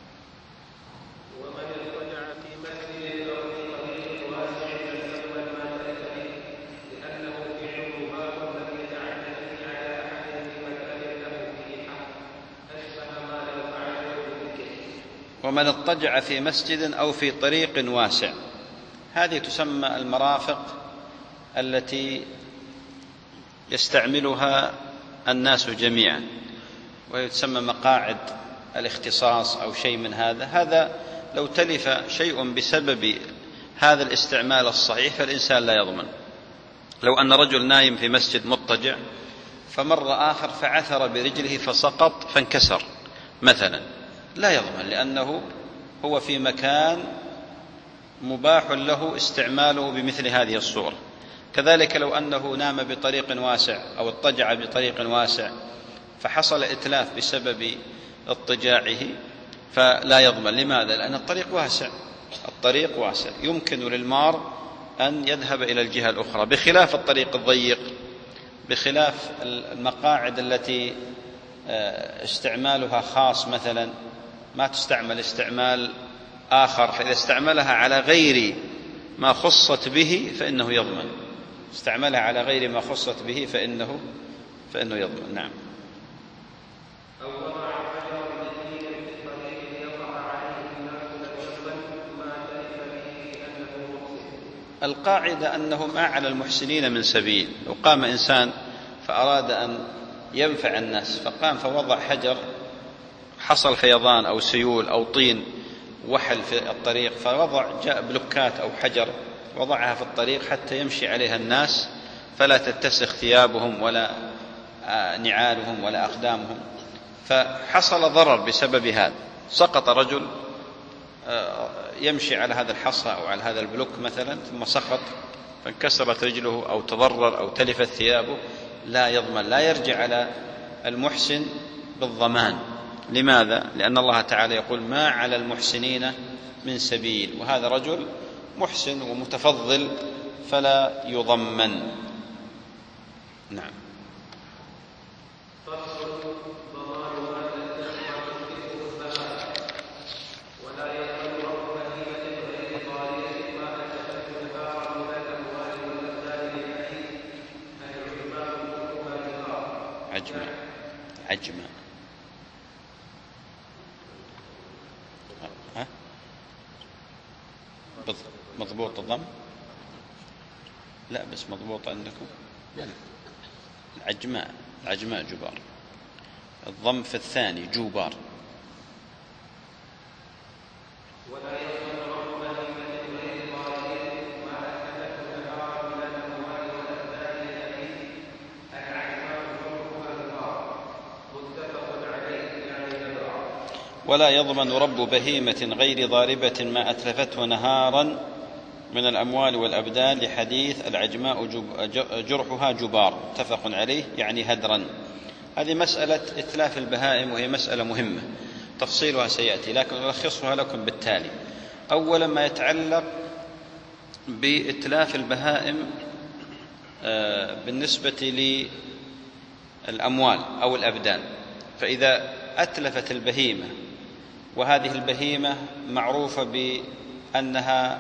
ومن اضطجع في مسجد أو في طريق واسع فليضمن ما تلف به، لأنه فعله باب لم يتعدد فيه على أحد في مكان له فيه حق، أشبه ما لو فعله بالذكر. ومن اضطجع في مسجد أو في طريق واسع، هذه تسمى المرافق التي يستعملها الناس جميعا، وهي تسمى مقاعد الاختصاص أو شيء من هذا. هذا لو تلف شيء بسبب هذا الاستعمال الصحيح فالإنسان لا يضمن. لو أن رجل نايم في مسجد مضطجع فمر آخر فعثر برجله فسقط فانكسر مثلا، لا يضمن، لأنه هو في مكان مباح له استعماله بمثل هذه الصورة. كذلك لو أنه نام بطريق واسع أو اضطجع بطريق واسع فحصل إتلاف بسبب اضطجاعه فلا يضمن. لماذا؟ لأن الطريق واسع، الطريق واسع يمكن للمار أن يذهب إلى الجهة الأخرى، بخلاف الطريق الضيق، بخلاف المقاعد التي استعمالها خاص مثلا ما تستعمل استعمال آخر، فإذا استعملها على غير ما خصت به فإنه يضمن، استعملها على غير ما خصت به فإنه فإنه يضمن. نعم. أو وضع حجر مثير في الطريق ليقع عليه الناس فليضمن ما تلف به لأنه محسن. القاعدة أنه ما على المحسنين من سبيل. لو قام إنسان فأراد أن ينفع الناس فقام فوضع حجر، حصل فيضان أو سيول أو طين وحل في الطريق، فوضع جاء بلوكات أو حجر وضعها في الطريق حتى يمشي عليها الناس فلا تتسخ ثيابهم ولا نعالهم ولا أقدامهم، فحصل ضرر بسبب هذا. سقط رجل يمشي على هذا الحصى أو على هذا البلوك مثلا ثم سقط فانكسرت رجله أو تضرر أو تلفت ثيابه، لا يضمن، لا يرجع على المحسن بالضمان. لماذا؟ لأن الله تعالى يقول ما على المحسنين من سبيل، وهذا رجل محسن ومتفضل فلا يضمن. نعم. عجمة عجمة ها؟ مضبوط الضم؟ لا بس مضبوط عندكم؟ العجماء، العجماء جبار، الضم في الثاني جوبار. ولا يضمن رب بهيمة غير ضاربة ما أتلفته نهارا من الأموال والأبدان، لحديث العجماء جرحها جبار، متفق عليه، يعني هدرا. هذه مسألة إتلاف البهائم وهي مسألة مهمة، تفصيلها سيأتي، لكن ألخصها لكم بالتالي. أولا ما يتعلق بإتلاف البهائم بالنسبة للأموال أو الأبدان، فإذا أتلفت البهيمة وهذه البهيمة معروفة بأنها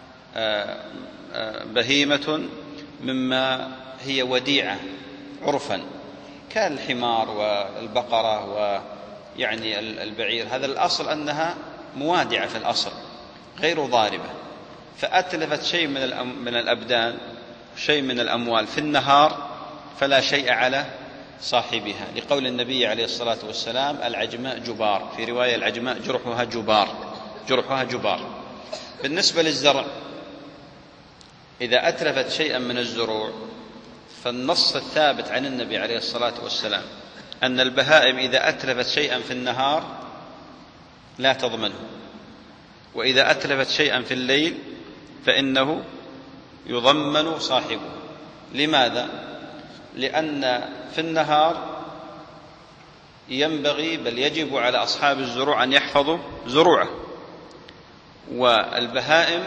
بهيمة مما هي وديعة عرفا كالحمار والبقرة ويعني البعير، هذا الأصل أنها موادعة في الأصل غير ضاربة، فأتلفت شيء من الأبدان شيء من الأموال في النهار فلا شيء على صاحبها، لقول النبي عليه الصلاة والسلام العجماء جبار، في رواية العجماء جرحها جبار، جرحها جبار. بالنسبة للزرع إذا أتلفت شيئا من الزروع فالنص الثابت عن النبي عليه الصلاة والسلام أن البهائم إذا أتلفت شيئا في النهار لا تضمنه، وإذا أتلفت شيئا في الليل فإنه يضمن صاحبه. لماذا؟ لأن في النهار ينبغي بل يجب على أصحاب الزروع أن يحفظوا زروعه، والبهائم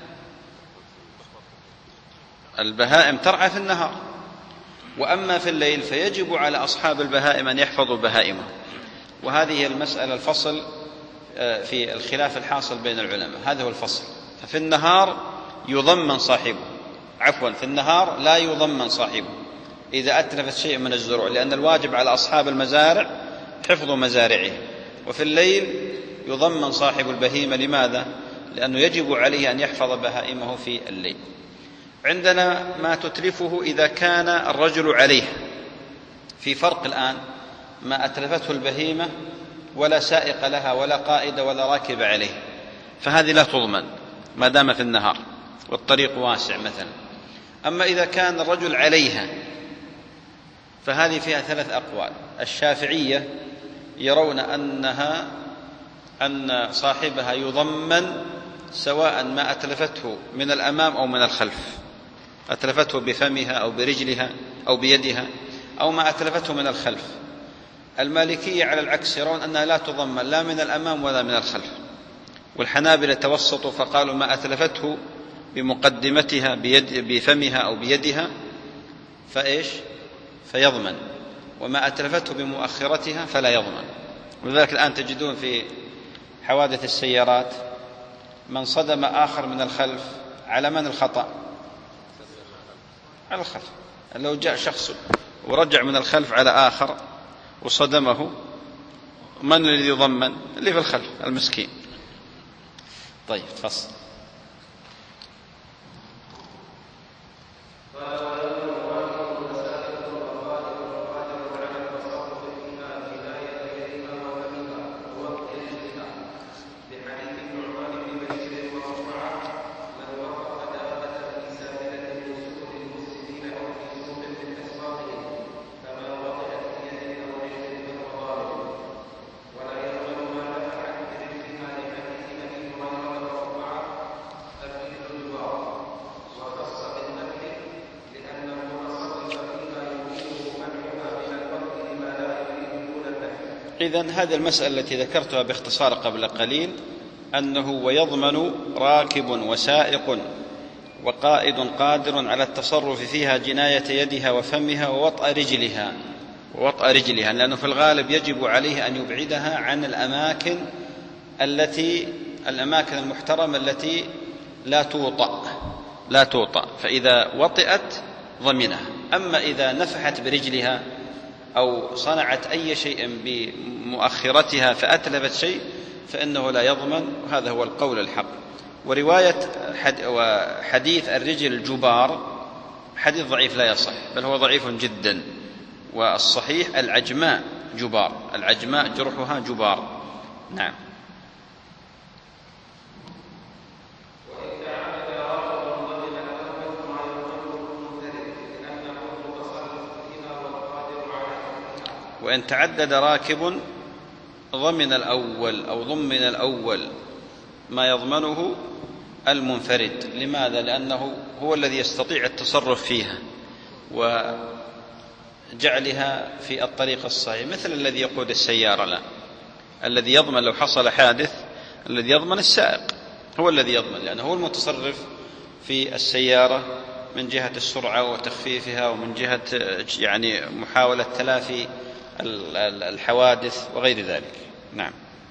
البهائم ترعى في النهار، وأما في الليل فيجب على أصحاب البهائم أن يحفظوا بهائمه. وهذه المسألة الفصل في الخلاف الحاصل بين العلماء، هذا هو الفصل. ففي النهار يضمن صاحبه، عفوا في النهار لا يضمن صاحبه إذا أتلفت شيء من الزروع، لأن الواجب على أصحاب المزارع حفظ مزارعه. وفي الليل يضمن صاحب البهيمة. لماذا؟ لأنه يجب عليه أن يحفظ بهائمه في الليل. عندنا ما تتلفه إذا كان الرجل عليه، في فرق الآن، ما أتلفته البهيمة ولا سائق لها ولا قائد ولا راكب عليه، فهذه لا تضمن ما دام في النهار والطريق واسع مثلا. أما إذا كان الرجل عليها فهذه فيها ثلاث أقوال. الشافعية يرون أنها أن صاحبها يضمن سواء ما أتلفته من الأمام أو من الخلف، أتلفته بفمها أو برجلها أو بيدها، أو ما أتلفته من الخلف. المالكية على العكس يرون أنها لا تضمن لا من الأمام ولا من الخلف. والحنابلة توسطوا فقالوا ما أتلفته بمقدمتها بيد بفمها أو بيدها فإيش فيضمن، وما أتلفته بمؤخرتها فلا يضمن. ولذلك الآن تجدون في حوادث السيارات من صدم آخر من الخلف، على من الخطأ؟ على الخلف. لو جاء شخص ورجع من الخلف على آخر وصدمه، من الذي يضمن؟ اللي في الخلف المسكين. طيب تفصل. إذن هذه المسألة التي ذكرتها باختصار قبل قليل، أنه ويضمن راكب وسائق وقائد قادر على التصرف فيها جناية يدها وفمها ووطأ رجلها ووطأ رجلها لأنه في الغالب يجب عليه أن يبعدها عن الأماكن التي الأماكن المحترمة التي لا توطأ لا توطأ فإذا وطئت ضمنها. أما إذا نفحت برجلها أو صنعت أي شيء بمؤخرتها فأتلفت شيء فإنه لا يضمن، وهذا هو القول الحق. ورواية حديث الرجل الجبار حديث ضعيف لا يصح، بل هو ضعيف جدا. والصحيح العجماء جبار، العجماء جرحها جبار. نعم. وإن تعدد راكب ضمن الأول أو ضمن الأول ما يضمنه المنفرد. لماذا؟ لأنه هو الذي يستطيع التصرف فيها وجعلها في الطريق الصحيح، مثل الذي يقود السيارة. لا، الذي يضمن لو حصل حادث الذي يضمن السائق، هو الذي يضمن، لأنه هو المتصرف في السيارة من جهة السرعة وتخفيفها، ومن جهة يعني محاولة تلافي الحوادث وغير ذلك. نعم.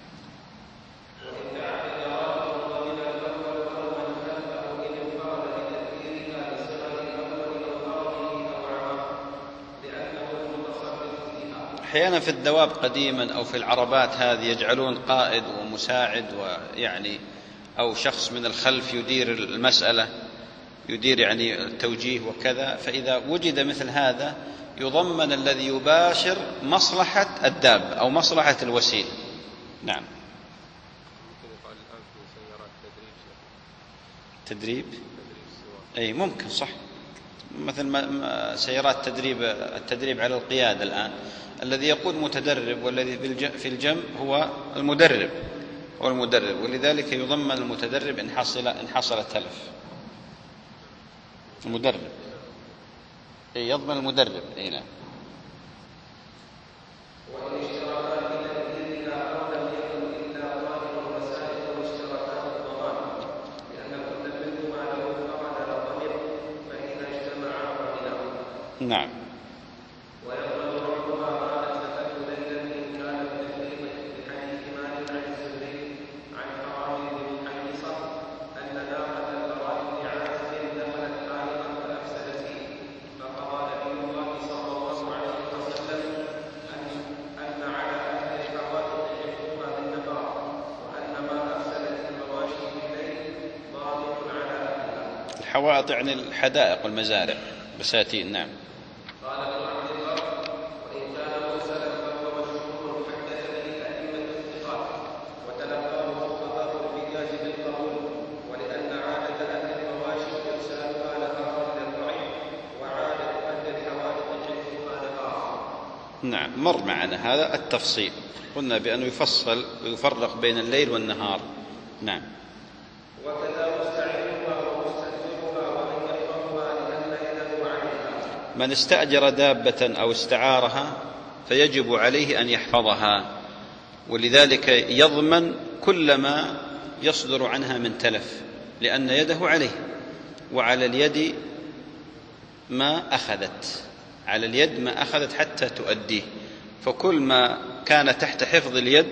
أحيانا في الدواب قديما أو في العربات هذه يجعلون قائد ومساعد ويعني أو شخص من الخلف يدير المسألة، يدير يعني التوجيه وكذا. فإذا وجد مثل هذا يضمن الذي يباشر مصلحة الداب أو مصلحة الوسيلة. نعم. تدريب أي ممكن صح، مثل ما سيارات تدريب التدريب على القيادة الآن، الذي يقود متدرب والذي في الجنب هو المدرب هو المدرب ولذلك يضمن المتدرب إن حصل إن حصل تلف المدرب. يضمن المدرب هنا. وإن اشتركا في تدبيرها أو لم يكن إلا ظاهر المسائل واشتركا في الضمان، لأن كل منهما له فرد ضمير فإذا اجتمعا فإنه نعم. ويضمن ربها ما أتلفته ليلا إن كان التفريط بحديث مالك عن الزهري عن حرام بن حنيصة أن ناقة البراء عازب دخلت حائطا فأفسدت فيه، فقضى نبي الله صلى الله عليه وسلم أن على أهل الحوادث حفظها بالنهار، وأن ما أفسدت المواشي بالليل ضابط على أهلها. الحوائط يعني الحدائق والمزارع، بساتين. نعم. قال ابن عبد البر: وإن كان مرسلا فهو مشهور حدث به أئمة الثقات وتلقاه خطباء الحجاج بالقبول، ولأن عادة أهل المواشي إرسالها لها إلى الرعي، وعادة أهل الحوادث حفظها لها. نعم، مر معنا هذا التفصيل، قلنا بأنه يفصل ويفرق بين الليل والنهار. نعم. وكذا مستعينها ومستأجرها ومن يحفظها لأن يده عليها. من استأجر دابة أو استعارها فيجب عليه أن يحفظها، ولذلك يضمن كل ما يصدر عنها من تلف، لأن يده عليه، وعلى اليد ما أخذت، على اليد ما أخذت حتى تؤديه، فكل ما كان تحت حفظ اليد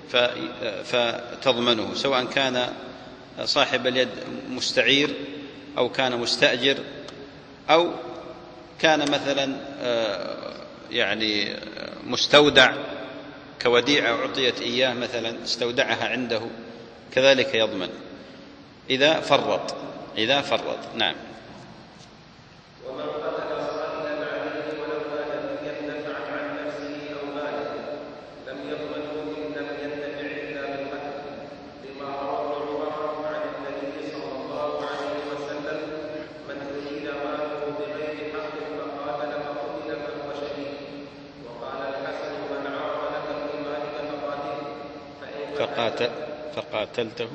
فتضمنه، سواء كان صاحب اليد مستعير أو كان مستأجر أو كان مثلا يعني مستودع كوديعة أعطيت إياه مثلا استودعها عنده، كذلك يضمن إذا فرط إذا فرط. نعم. ومن قتل صائلا عليه ولو كان يدفع عن نفسه أو ماله لم يضمنه إن لم يدفع إلا بالقتل، لما روى ابن عمر عن النبي صلى الله عليه وسلم: من أريد ماله بغير حق فقاتل فقتل فهو شهيد. وقال الحسن: من عرض لك في مالك فقاتله فإن فقاتل فقاتلته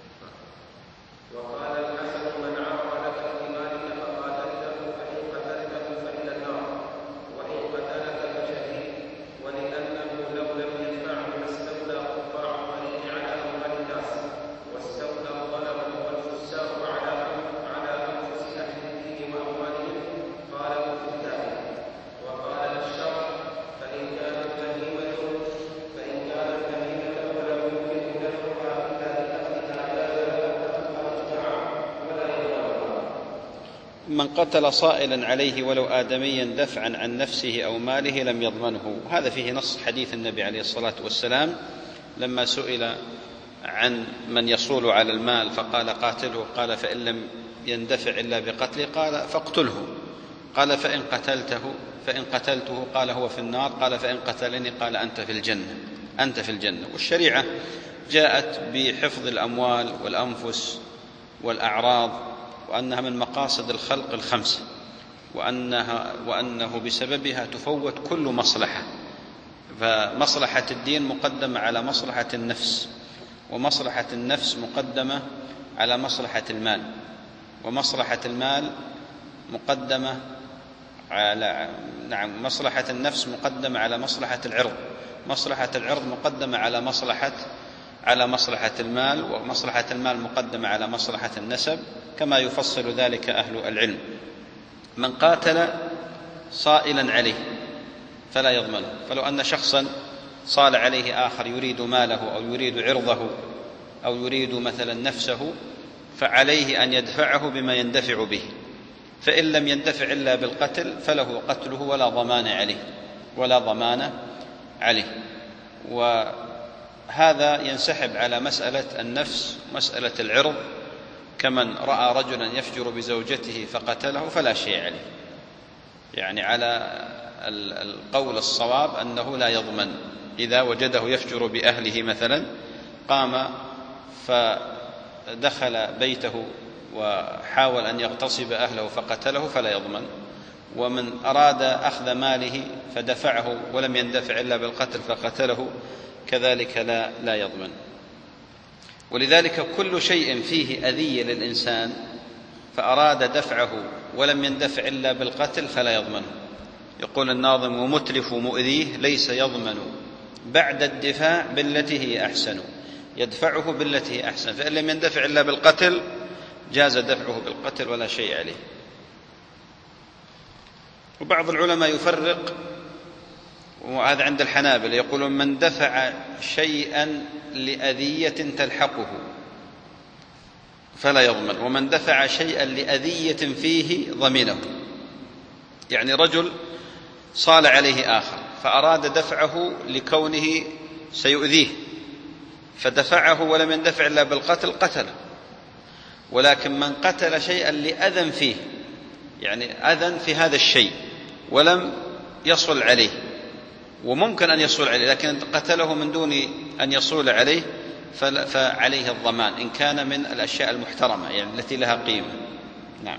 وقال الحسن: من عرض لك في مالك فقاتلته فإن قتلته فإلى النار، وإن قتلك فشهيد. ولأنه لو لم يدفعه لاستولى قطاع الطريق على أموال الناس، واستولى الظلمة والفساق على على أنفس أهل الدين وأموالهم، قاله في التابع. وقال الشرع: فإن كانت بهيمة فإن كانت بهيمة ولم يمكن دفعها إلا من قتل صائلا عليه ولو آدميا دفعا عن نفسه أو ماله لم يضمنه. هذا فيه نص حديث النبي عليه الصلاة والسلام لما سئل عن من يصول على المال فقال قاتله، قال فإن لم يندفع إلا بقتله، قال فاقتله، قال فإن قتلته فإن قتلته قال هو في النار، قال فإن قتلني قال أنت في الجنة أنت في الجنة. والشريعة جاءت بحفظ الأموال والأنفس والأعراض، وأنها من مقاصد الخلق الخمسة، وأنها وأنه بسببها تفوت كل مصلحة، فمصلحة الدين مقدمة على مصلحة النفس، ومصلحة النفس مقدمة على مصلحة المال، ومصلحة المال مقدمة على نعم مصلحة النفس مقدمة على مصلحة العرض، مصلحة العرض مقدمة على مصلحة على مصلحة المال، ومصلحة المال مقدمة على مصلحة النسب، كما يفصل ذلك أهل العلم. من قاتل صائلا عليه فلا يضمنه، فلو أن شخصا صال عليه آخر يريد ماله أو يريد عرضه أو يريد مثلا نفسه، فعليه أن يدفعه بما يندفع به، فإن لم يندفع إلا بالقتل فله قتله ولا ضمان عليه ولا ضمان عليه. وهذا ينسحب على مسألة النفس، مسألة العرض، كمن رأى رجلا يفجر بزوجته فقتله فلا شيء عليه، يعني على القول الصواب أنه لا يضمن. إذا وجده يفجر بأهله مثلا، قام فدخل بيته وحاول أن يغتصب أهله فقتله فلا يضمن. ومن أراد أخذ ماله فدفعه ولم يندفع إلا بالقتل فقتله، كذلك لا, لا يضمن. ولذلك كل شيء فيه أذية للإنسان فأراد دفعه ولم يندفع إلا بالقتل فلا يضمنه. يقول الناظم: ومتلف مؤذيه ليس يضمن بعد الدفاع بالتي هي أحسن، يدفعه بالتي هي أحسن، فإن لم يندفع إلا بالقتل جاز دفعه بالقتل ولا شيء عليه. وبعض العلماء يفرق، وهذا عند الحنابلة، يقولون: من دفع شيئا لأذية تلحقه فلا يضمن، ومن دفع شيئا لأذية فيه ضمنه. يعني رجل صال عليه آخر فأراد دفعه لكونه سيؤذيه فدفعه ولم يندفع إلا بالقتل قتله. ولكن من قتل شيئا لأذى فيه، يعني أذى في هذا الشيء ولم يصل عليه، وممكن أن يصل عليه لكن قتله من دون أن يصول عليه، فعليه الضمان إن كان من الأشياء المحترمة يعني التي لها قيمة. نعم.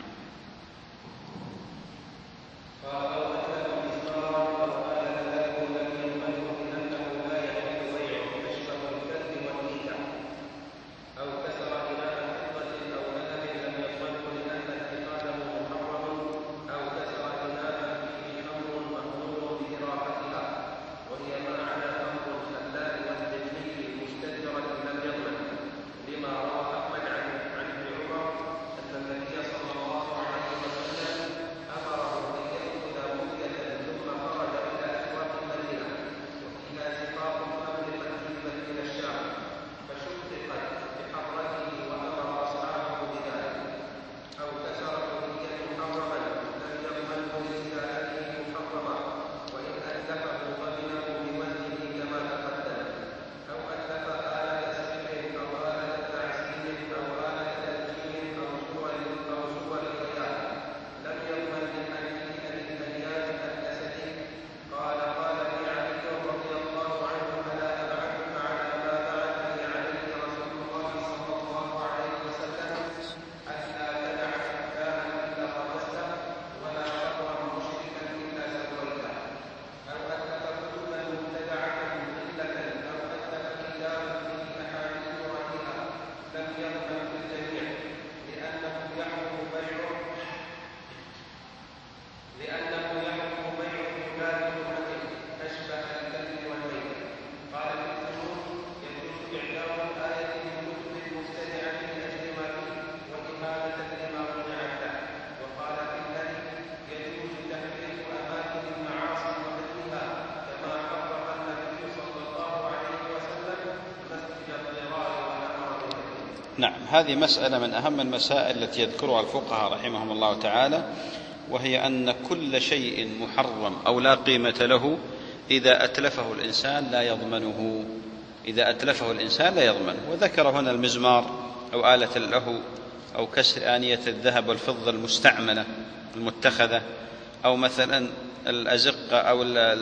نعم. هذه مسألة من أهم المسائل التي يذكرها الفقهاء رحمهم الله تعالى، وهي أن كل شيء محرم أو لا قيمة له إذا أتلفه الإنسان لا يضمنه، إذا أتلفه الإنسان لا يضمنه. وذكر هنا المزمار أو آلة له أو كسر آنية الذهب والفضة المستعملة المتخذة، أو مثلا الأزقة أو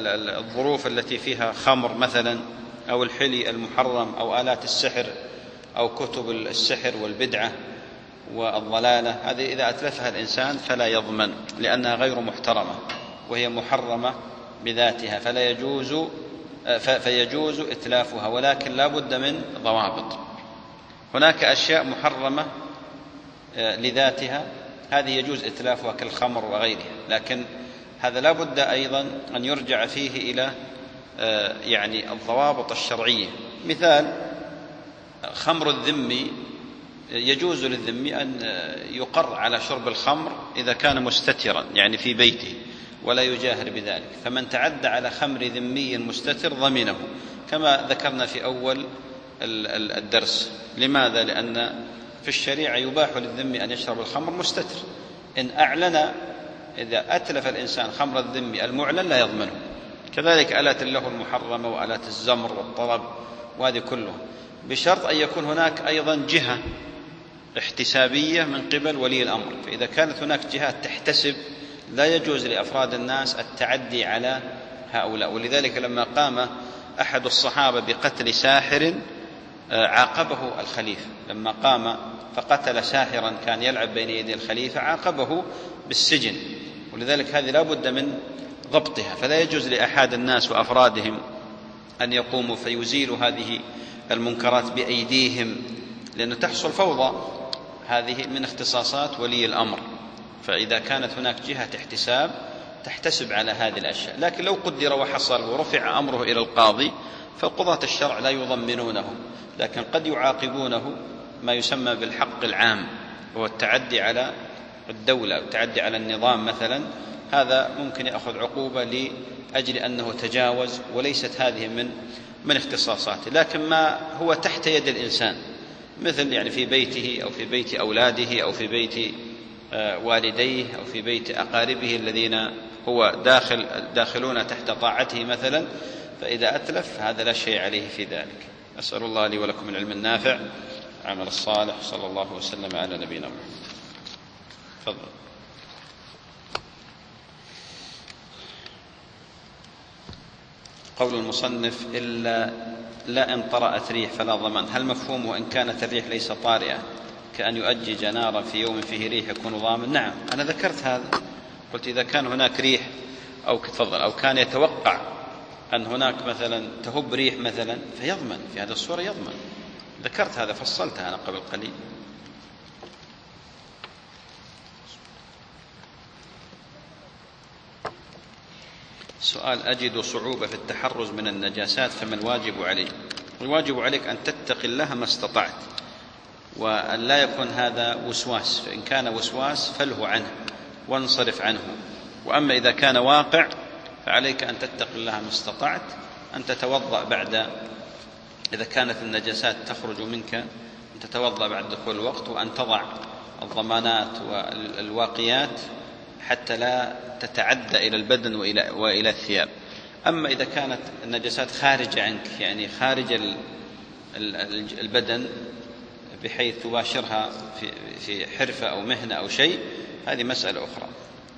الظروف التي فيها خمر مثلا، أو الحلي المحرم، أو آلات السحر، أو كتب السحر والبدعة والضلالة. هذه إذا أتلفها الإنسان فلا يضمن لأنها غير محترمة وهي محرمة بذاتها، فلا يجوز فيجوز إتلافها، ولكن لا بد من ضوابط. هناك أشياء محرمة لذاتها هذه يجوز إتلافها كالخمر وغيرها، لكن هذا لا بد أيضا أن يرجع فيه إلى يعني الضوابط الشرعية. مثال: خمر الذمي يجوز للذمي أن يقر على شرب الخمر إذا كان مستترا يعني في بيته ولا يجاهر بذلك، فمن تعدى على خمر ذمي مستتر ضمنه كما ذكرنا في أول الدرس. لماذا؟ لأن في الشريعة يباح للذمي أن يشرب الخمر مستتر، إن أعلن إذا أتلف الإنسان خمر الذمي المعلن لا يضمنه. كذلك آلات له المحرمة وآلات الزمر والطرب، وهذه كلها بشرط أن يكون هناك أيضا جهة احتسابية من قبل ولي الأمر. فإذا كانت هناك جهات تحتسب لا يجوز لأفراد الناس التعدي على هؤلاء. ولذلك لما قام أحد الصحابة بقتل ساحر عاقبه الخليفة، لما قام فقتل ساحرا كان يلعب بين يدي الخليفة عاقبه بالسجن. ولذلك هذه لا بد من ضبطها، فلا يجوز لأحد الناس وأفرادهم أن يقوموا فيزيلوا هذه المنكرات بأيديهم، لأنه تحصل فوضى. هذه من اختصاصات ولي الأمر، فإذا كانت هناك جهة احتساب تحتسب على هذه الأشياء. لكن لو قدر وحصل ورفع أمره إلى القاضي فقضاة الشرع لا يضمنونه، لكن قد يعاقبونه ما يسمى بالحق العام، وهو التعدي على الدولة والتعدي على النظام مثلا. هذا ممكن يأخذ عقوبة لأجل أنه تجاوز، وليست هذه من من اختصاصاته. لكن ما هو تحت يد الإنسان، مثل يعني في بيته أو في بيت أولاده أو في بيت والديه أو في بيت أقاربه الذين هو داخل داخلون تحت طاعته مثلا، فإذا أتلف هذا لا شيء عليه في ذلك. أسأل الله لي ولكم العلم النافع عمل الصالح، صلى الله وسلم على نبينا محمد. تفضل. قول المصنف إلا لا إن طرأت ريح فلا ضمان، هل مفهومه إن كانت الريح ليس طارئة كأن يؤجج نارا في يوم فيه ريح يكون ضامن؟ نعم، أنا ذكرت هذا، قلت إذا كان هناك ريح أو تفضل أو كان يتوقع أن هناك مثلا تهب ريح مثلا فيضمن، في هذه الصورة يضمن. ذكرت هذا، فصلتها أنا قبل قليل. سؤال: أجد صعوبة في التحرز من النجاسات، فما الواجب علي؟ الواجب عليك أن تتقي الله ما استطعت، وأن لا يكون هذا وسواس، فإن كان وسواس فله عنه وانصرف عنه. وأما إذا كان واقع فعليك أن تتقي الله ما استطعت، أن تتوضأ بعد، إذا كانت النجاسات تخرج منك أن تتوضأ بعد دخول الوقت، وأن تضع الضمانات والواقيات حتى لا تتعدى إلى البدن وإلى, وإلى الثياب. أما إذا كانت النجاسات خارج عنك، يعني خارج البدن بحيث تباشرها في حرفة أو مهنة أو شيء، هذه مسألة أخرى.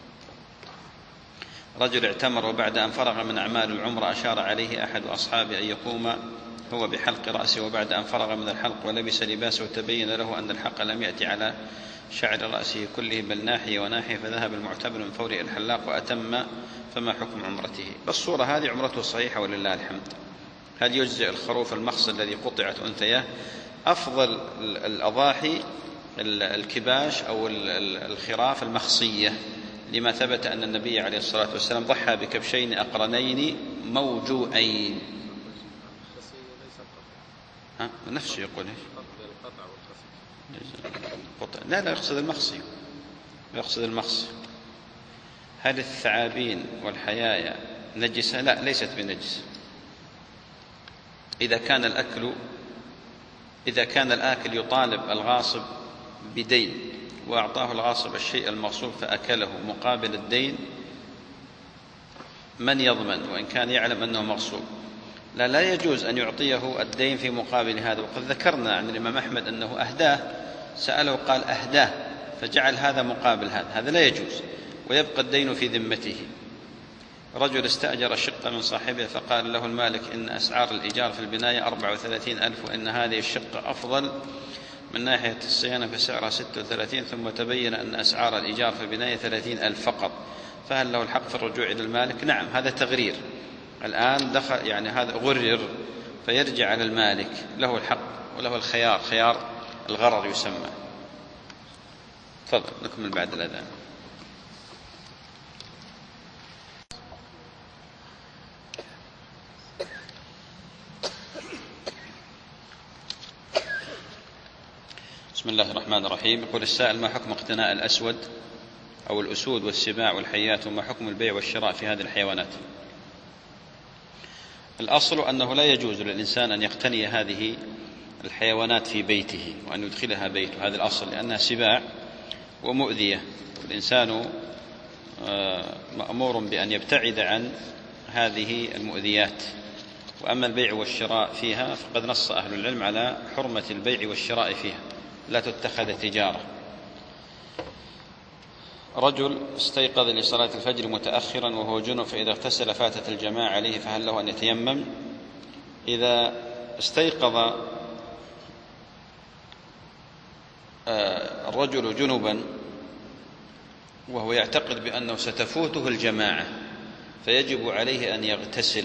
رجل اعتمر وبعد أن فرغ من أعمال العمرة أشار عليه أحد أصحابه أن يقوم هو بحلق رأسه، وبعد أن فرغ من الحلق ولبس لباسه وتبين له أن الحلق لم يأتي على شعر رأسه كله بل ناحية وناحية، فذهب المعتمر من فوره الحلاق وأتم، فما حكم عمرته؟ بالصورة هذه عمرته صحيحة ولله الحمد. هل يجزئ الخروف المخص الذي قطعت أنثياه؟ أفضل الأضاحي الكباش أو الخراف المخصية، لما ثبت أن النبي عليه الصلاة والسلام ضحى بكبشين أقرنين موجوئين. ها نفسه يقول ايش؟ لا لا يقصد المخصي، يقصد المخصي. هل الثعابين والحيايا نجسة؟ لا، ليست بنجس. إذا كان الأكل إذا كان الآكل يطالب الغاصب بدين وأعطاه الغاصب الشيء المغصوب فأكله مقابل الدين، من يضمن وإن كان يعلم أنه مغصوب؟ لا لا يجوز أن يعطيه الدين في مقابل هذا. وقد ذكرنا عن الإمام أحمد أنه أهداه، سأله قال أهداه فجعل هذا مقابل هذا، هذا لا يجوز، ويبقى الدين في ذمته. رجل استأجر شقة من صاحبه فقال له المالك إن أسعار الإيجار في البناية أربعة وثلاثين ألف، وإن هذه الشقة أفضل من ناحية الصيانة فسعرها ستة وثلاثين، ثم تبين أن أسعار الإيجار في البناية ثلاثين ألف فقط، فهل له الحق في الرجوع إلى المالك؟ نعم، هذا تغرير، الآن دخل يعني هذا غرر، فيرجع على المالك، له الحق وله الخيار، خيار الغرر يسمى. تفضل نكمل بعد الأذان. بسم الله الرحمن الرحيم. يقول السائل: ما حكم اقتناء الأسود أو الأسود والسباع والحيات، وما حكم البيع والشراء في هذه الحيوانات؟ الأصل أنه لا يجوز للإنسان أن يقتني هذه الحيوانات في بيته وأن يدخلها بيته، هذا الأصل، لأنها سباع ومؤذية، والإنسان مأمور بأن يبتعد عن هذه المؤذيات. وأما البيع والشراء فيها فقد نص أهل العلم على حرمة البيع والشراء فيها، لا تتخذ تجارة. رجل استيقظ لصلاة الفجر متأخرا وهو جنب، فإذا اغتسل فاتت الجماعة عليه، فهل له أن يتيمم؟ إذا استيقظ الرجل جنبا وهو يعتقد بأنه ستفوته الجماعة فيجب عليه أن يغتسل،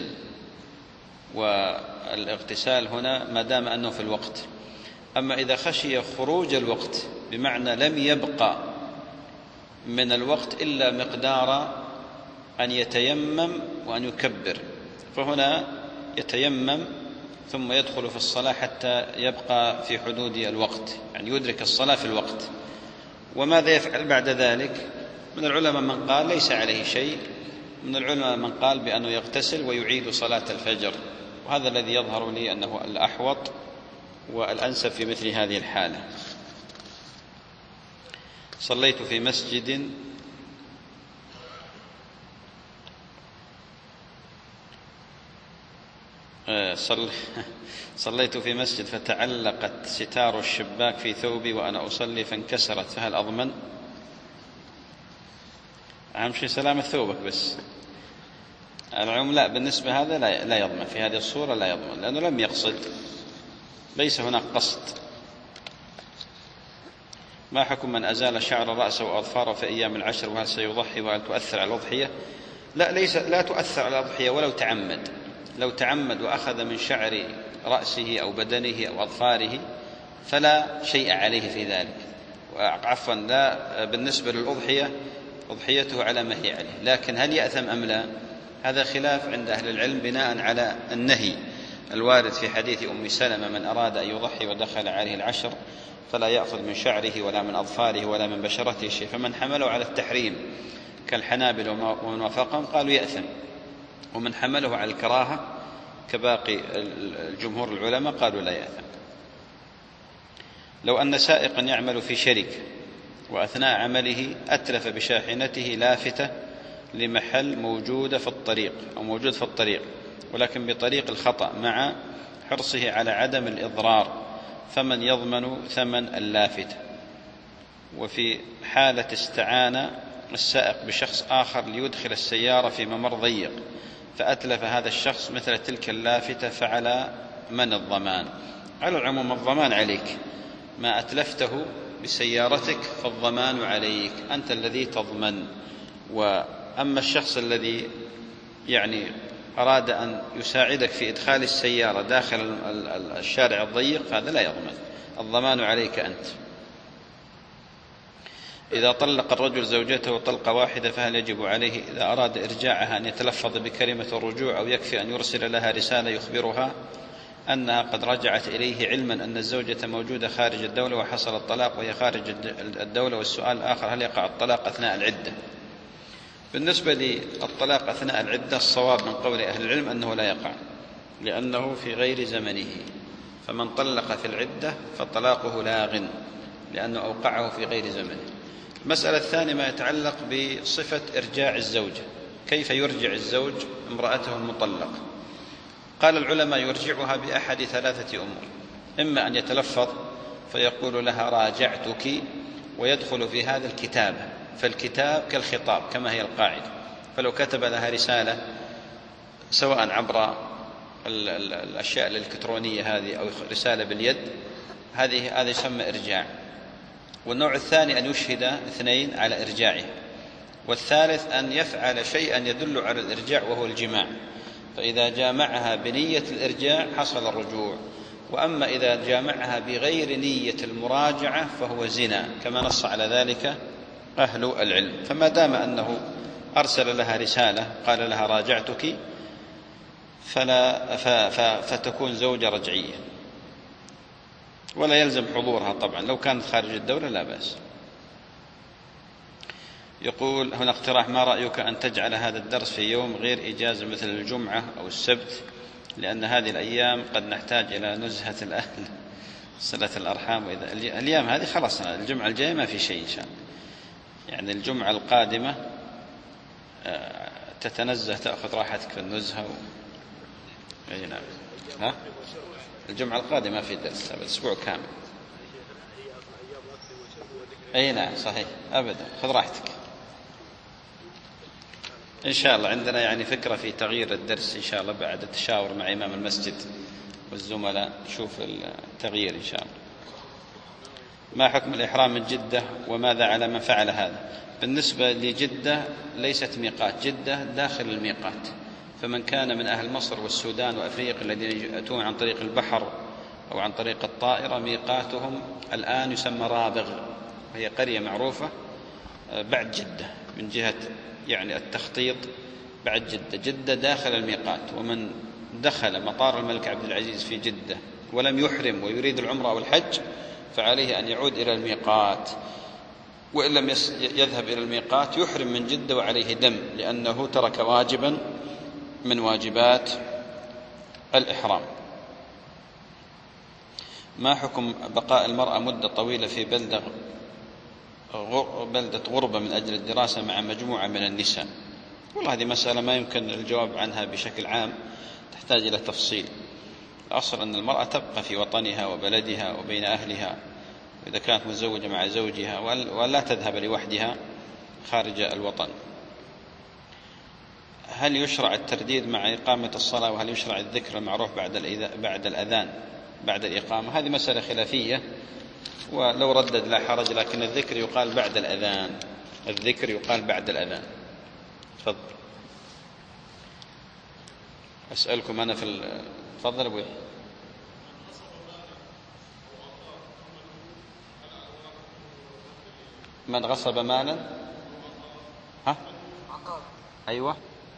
والاغتسال هنا ما دام أنه في الوقت. أما إذا خشي خروج الوقت بمعنى لم يبقى من الوقت إلا مقدار أن يتيمم وأن يكبر، فهنا يتيمم ثم يدخل في الصلاة حتى يبقى في حدود الوقت، يعني يدرك الصلاة في الوقت. وماذا يفعل بعد ذلك؟ من العلماء من قال ليس عليه شيء، من العلماء من قال بأنه يغتسل ويعيد صلاة الفجر، وهذا الذي يظهر لي أنه الأحوط والأنسب في مثل هذه الحالة. صليت في مسجد صل... صليت في مسجد فتعلقت ستار الشباك في ثوبي وأنا أصلي فانكسرت، فهل أضمن؟ أهم شيء سلامة ثوبك بس. العموم لا، بالنسبة هذا لا, لا يضمن في هذه الصورة، لا يضمن لأنه لم يقصد، ليس هناك قصد. ما حكم من أزال شعر رأسه وأظفاره في أيام العشر، وهل سيضحي وهل تؤثر على الأضحية؟ لا، ليس لا تؤثر على الأضحية ولو تعمد. لو تعمد وأخذ من شعر رأسه أو بدنه أو أظفاره فلا شيء عليه في ذلك. عفوا لا، بالنسبة للأضحية أضحيته على ما هي عليه، لكن هل يأثم أم لا؟ هذا خلاف عند أهل العلم بناء على النهي الوارد في حديث أم سلمة: من أراد أن يضحي ودخل عليه العشر فلا يأخذ من شعره ولا من أظفاره ولا من بشرته شيء. فمن حمله على التحريم كالحنابل ومن وافقهم قالوا يأثم، ومن حمله على الكراهة كباقي الجمهور العلماء قالوا لا يأثم. لو أن سائقا يعمل في شركة وأثناء عمله أتلف بشاحنته لافتة لمحل موجودة في الطريق أو موجود في الطريق ولكن بطريق الخطأ مع حرصه على عدم الإضرار، فمن يضمن ثمن اللافتة؟ وفي حالة استعان السائق بشخص آخر ليدخل السيارة في ممر ضيق فأتلف هذا الشخص مثل تلك اللافتة، فعلى من الضمان؟ على العموم الضمان عليك، ما أتلفته بسيارتك فالضمان عليك، أنت الذي تضمن. وأما الشخص الذي يعني أراد أن يساعدك في إدخال السيارة داخل الشارع الضيق فهذا لا يضمن، الضمان عليك أنت. إذا طلق الرجل زوجته طلقة واحدة فهل يجب عليه إذا أراد إرجاعها أن يتلفظ بكلمة الرجوع، أو يكفي أن يرسل لها رسالة يخبرها أنها قد رجعت إليه علما أن الزوجة موجودة خارج الدولة وحصل الطلاق وهي خارج الدولة؟ والسؤال الآخر: هل يقع الطلاق أثناء العدة؟ بالنسبة للطلاق أثناء العدة الصواب من قول أهل العلم أنه لا يقع، لأنه في غير زمنه، فمن طلق في العدة فطلاقه لاغ لأنه أوقعه في غير زمنه. المسألة الثانية ما يتعلق بصفة إرجاع الزوجة، كيف يرجع الزوج امرأته المطلقة؟ قال العلماء: يرجعها بأحد ثلاثة أمور: إما أن يتلفظ فيقول لها راجعتك ويدخل في هذا الكتابة، فالكتاب كالخطاب كما هي القاعدة، فلو كتب لها رسالة سواء عبر الأشياء الإلكترونية هذه أو رسالة باليد، هذه هذا يسمى إرجاع. والنوع الثاني أن يشهد اثنين على إرجاعه، والثالث أن يفعل شيئا يدل على الإرجاع وهو الجماع، فإذا جامعها بنية الإرجاع حصل الرجوع، وأما إذا جامعها بغير نية المراجعة فهو زنا كما نص على ذلك أهل العلم. فما دام أنه أرسل لها رسالة قال لها راجعتك فلا فتكون زوجة رجعية، ولا يلزم حضورها طبعا، لو كانت خارج الدولة لا بأس. يقول هنا اقتراح: ما رأيك أن تجعل هذا الدرس في يوم غير إجازة مثل الجمعة أو السبت، لأن هذه الأيام قد نحتاج إلى نزهة الأهل صلة الأرحام، وإذا الأيام هذه خلاص الجمعة الجاية ما في شيء إن شاء الله، يعني الجمعة القادمة تتنزه تأخذ راحتك في النزهة و... أي نعم. ها؟ الجمعة القادمة في درس أسبوع كامل. أي نعم صحيح أبدا، خذ راحتك إن شاء الله. عندنا يعني فكرة في تغيير الدرس إن شاء الله بعد التشاور مع إمام المسجد والزملاء، نشوف التغيير إن شاء الله. ما حكم الإحرام من جدة وماذا على من فعل هذا؟ بالنسبة لجدة ليست ميقات، جدة داخل الميقات، فمن كان من أهل مصر والسودان وأفريقيا الذين يأتون عن طريق البحر أو عن طريق الطائرة ميقاتهم الآن يسمى رابغ، وهي قرية معروفة بعد جدة من جهة يعني التخطيط بعد جدة. جدة داخل الميقات، ومن دخل مطار الملك عبد العزيز في جدة ولم يحرم ويريد العمرة أو الحج فعليه أن يعود إلى الميقات، وإن لم يذهب إلى الميقات يحرم من جدة وعليه دم، لأنه ترك واجبا من واجبات الإحرام. ما حكم بقاء المرأة مدة طويلة في بلدة بلدة غربة من أجل الدراسة مع مجموعة من النساء؟ والله هذه مسألة ما يمكن الجواب عنها بشكل عام، تحتاج إلى تفصيل. الأصل أن المرأة تبقى في وطنها وبلدها وبين أهلها، إذا كانت متزوجة مع زوجها، ولا تذهب لوحدها خارج الوطن. هل يشرع الترديد مع إقامة الصلاة؟ وهل يشرع الذكر المعروف بعد بعد الأذان بعد الإقامة؟ هذه مسألة خلافية، ولو ردد لا حرج، لكن الذكر يقال بعد الأذان، الذكر يقال بعد الأذان. تفضل. أسألكم أنا في ال... تفضل أبوي. من غصب مالا ها أيوة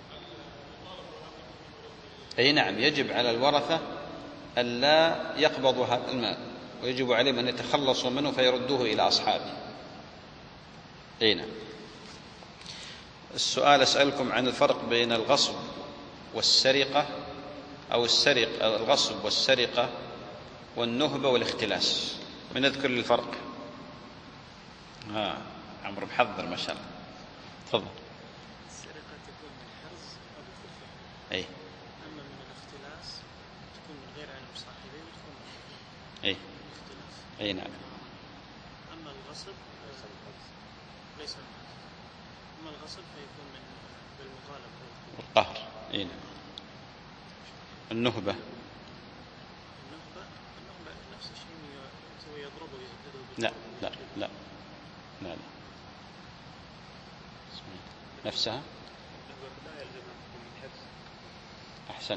أي نعم، يجب على الورثة ألا يقبضوا هذا المال، ويجب عليهم أن يتخلصوا منه فيردوه إلى أصحابه. أي نعم. السؤال أسألكم عن الفرق بين الغصب والسرقة، أو السرقة الغصب والسرقة والنهبة والاختلاس. من يذكر لي الفرق؟ ها عمرو محضر ما شاء الله. تفضل. السرقة تكون من حرز أو بالكفر. أي. أما من الاختلاس تكون من غير علم صاحبه وتكون من أي. الاختلاس. أي نعم. أما الغصب ليس من حرز. أما الغصب فيكون من بالمغالبة والقهر. أي نعم. النهبة النهبة النهبة نفس الشيء، هو يضربه ويهدده. لا لا لا لا, لا. نفسها لا يلزم أن تكون من حرز. أحسنت.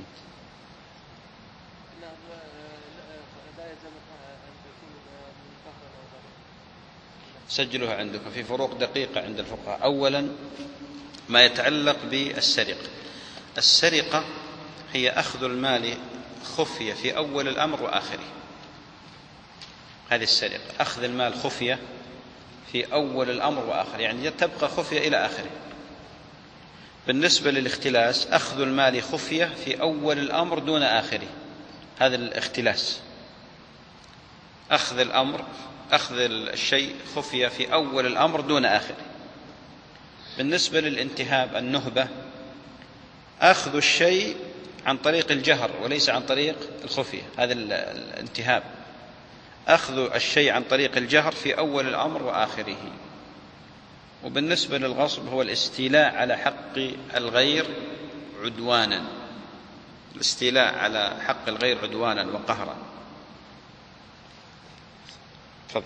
لا لا يلزم أن تكون من قهر أو ضرر. سجلوها عندكم في فروق دقيقة عند الفقهاء. أولا ما يتعلق بالسرقة، السرقة هي أخذ المال خفية في أول الأمر وآخره. هذه السرقة، أخذ المال خفية في أول الأمر وآخره، يعني تبقى خفية إلى آخره. بالنسبة للاختلاس، أخذ المال خفية في أول الأمر دون آخره، هذا الاختلاس. أخذ الأمر أخذ الشيء خفية في أول الأمر دون آخره. بالنسبة للانتهاب النهبة، أخذ الشيء عن طريق الجهر وليس عن طريق الخفية، هذا الانتهاب. أخذ الشيء عن طريق الجهر في أول الأمر وآخره. وبالنسبة للغصب هو الاستيلاء على حق الغير عدوانا، الاستيلاء على حق الغير عدوانا وقهرا. تفضل.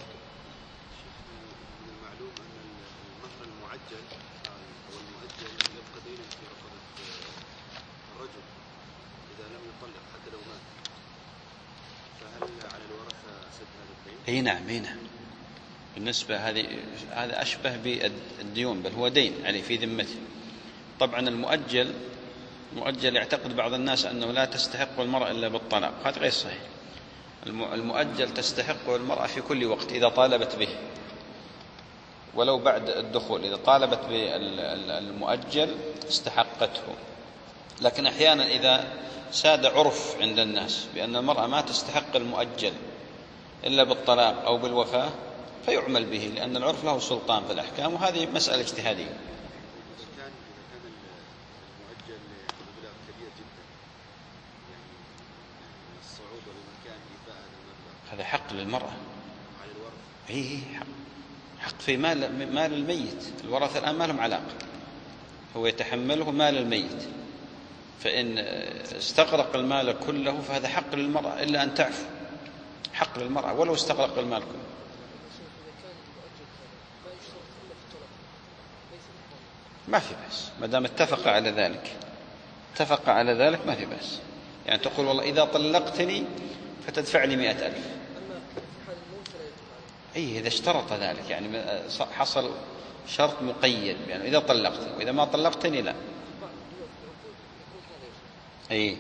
من المعلوم أن المهر المعجل أو المؤجل يبقى دينا في رقبة الرجل إذا لم يطلق حتى لو مات، فهل على الورثة سد هذا الدين؟ اي نعم. اي نعم. بالنسبة هذه هذا أشبه بالديون، بل هو دين عليه في ذمته. طبعا المؤجل مؤجل يعتقد بعض الناس أنه لا تستحق المرأة إلا بالطلاق، هذا غير صحيح. المؤجل تستحق المرأة في كل وقت إذا طالبت به، ولو بعد الدخول إذا طالبت بالمؤجل استحقته. لكن أحيانا إذا ساد عرف عند الناس بأن المرأة ما تستحق المؤجل إلا بالطلاق أو بالوفاة فيعمل به، لأن العرف له سلطان في الأحكام، وهذه مسألة اجتهادية. إذا كان إذا كان المؤجل بمبلغ كبير جدا، يعني الصعوبة بمكان إيفاء هذا المبلغ، هذا حق للمرأة على الورثة. إيه حق حق في مال مال الميت. الورثة الآن ما لهم علاقة، هو يتحمله مال الميت، فإن استغرق المال كله فهذا حق للمرأة إلا أن تعفو، حق للمرأة ولو استغرق المال كله. ما في بأس ما دام اتفق على ذلك، اتفق على ذلك ما في بأس. يعني تقول والله إذا طلقتني فتدفع لي مئة ألف. أي إذا اشترط ذلك، يعني حصل شرط مقيد يعني إذا طلقتني، وإذا ما طلقتني لا. أي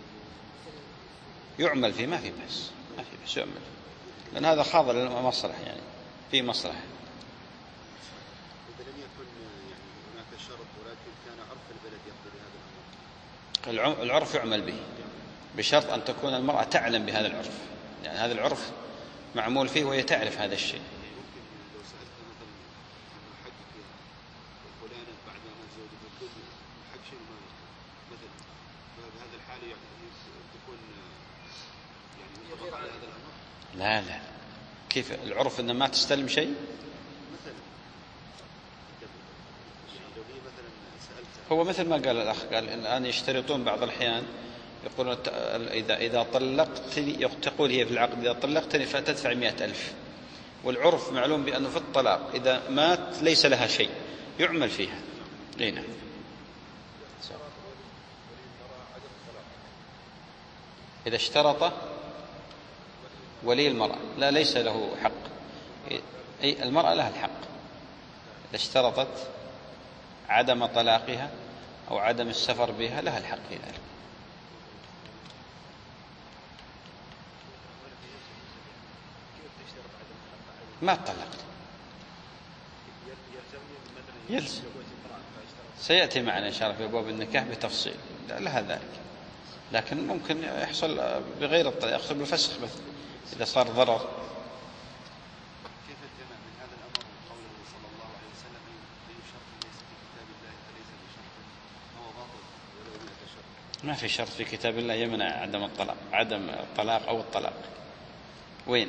يعمل فيه، ما في بس، ما في بس يعمل فيه، لأن هذا خاضع للمصلحة، يعني في مصلحة. إذا لم يكن يعني هناك شرط ولكن كان عرف البلد يقضي بهذا الأمر. العرف يعمل به بشرط أن تكون المرأة تعلم بهذا العرف، يعني هذا العرف معمول فيه وهي تعرف هذا الشيء. ممكن لو سألتها مثلا عن حقك يا فلانة بعد ما تزوجت تقول حق شيء ما مثلا، فبهذا الحال يعني تكون يعني يطبق على هذا الأمر. لا لا، كيف العرف أن ما تستلم شيء؟ مثلا يعني لو هي مثلا سألتها، هو مثل ما قال الأخ، قال الآن يشترطون بعض الأحيان يقولون إذا إذا طلقتني، تقول هي في العقد إذا طلقتني فتدفع مئة ألف، والعرف معلوم بأنه في الطلاق إذا مات ليس لها شيء يعمل فيها. نعم. إذا اشترط ولي المرأة لا ليس له حق، أي المرأة لها الحق إذا اشترطت عدم طلاقها أو عدم السفر بها لها الحق في ذلك. ما طلقت يلزم، سيأتي معنا إن شاء الله في أبواب النكاح بتفصيل لها ذلك، لكن ممكن يحصل بغير الطلاق، يحصل بالفسخ بس إذا صار ضرر. كيف الجمع من هذا الأمر وقوله صلى الله عليه وسلم أي شرط ليس في كتاب الله فليس بشرط هو باطل ولو مئة شرط؟ ما في شرط في كتاب الله يمنع عدم الطلاق، عدم الطلاق أو الطلاق. وين؟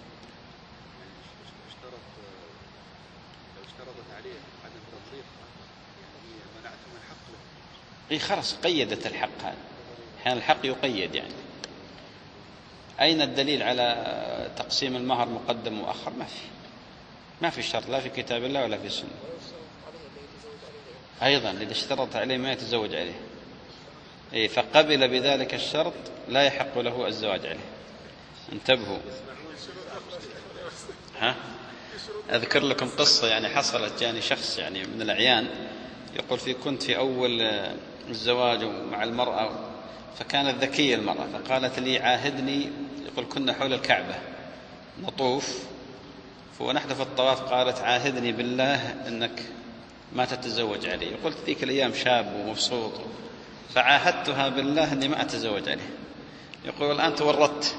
اشترط لو اشترطت عليه عدم تطليقها هي منعته من حق له. إيه خلاص قيدت الحق، هذا أحيانا الحق يقيد. يعني أين الدليل على تقسيم المهر مقدم مؤخر؟ ما في، ما في شرط لا في كتاب الله ولا في السنة. أيضا إذا اشترط عليه ما يتزوج عليه، إيه فقبل بذلك الشرط لا يحق له الزواج عليه. انتبهوا. ها؟ أذكر لكم قصة يعني حصلت، جاني شخص يعني من الأعيان يقول في كنت في أول الزواج مع المرأة، فكانت ذكية المرأة فقالت لي عاهدني، يقول كنا حول الكعبة نطوف ونحن في الطواف، قالت عاهدني بالله أنك ما تتزوج علي. قلت ذيك الأيام شاب ومبسوط، فعاهدتها بالله أني ما أتزوج عليه. يقول الآن تورطت.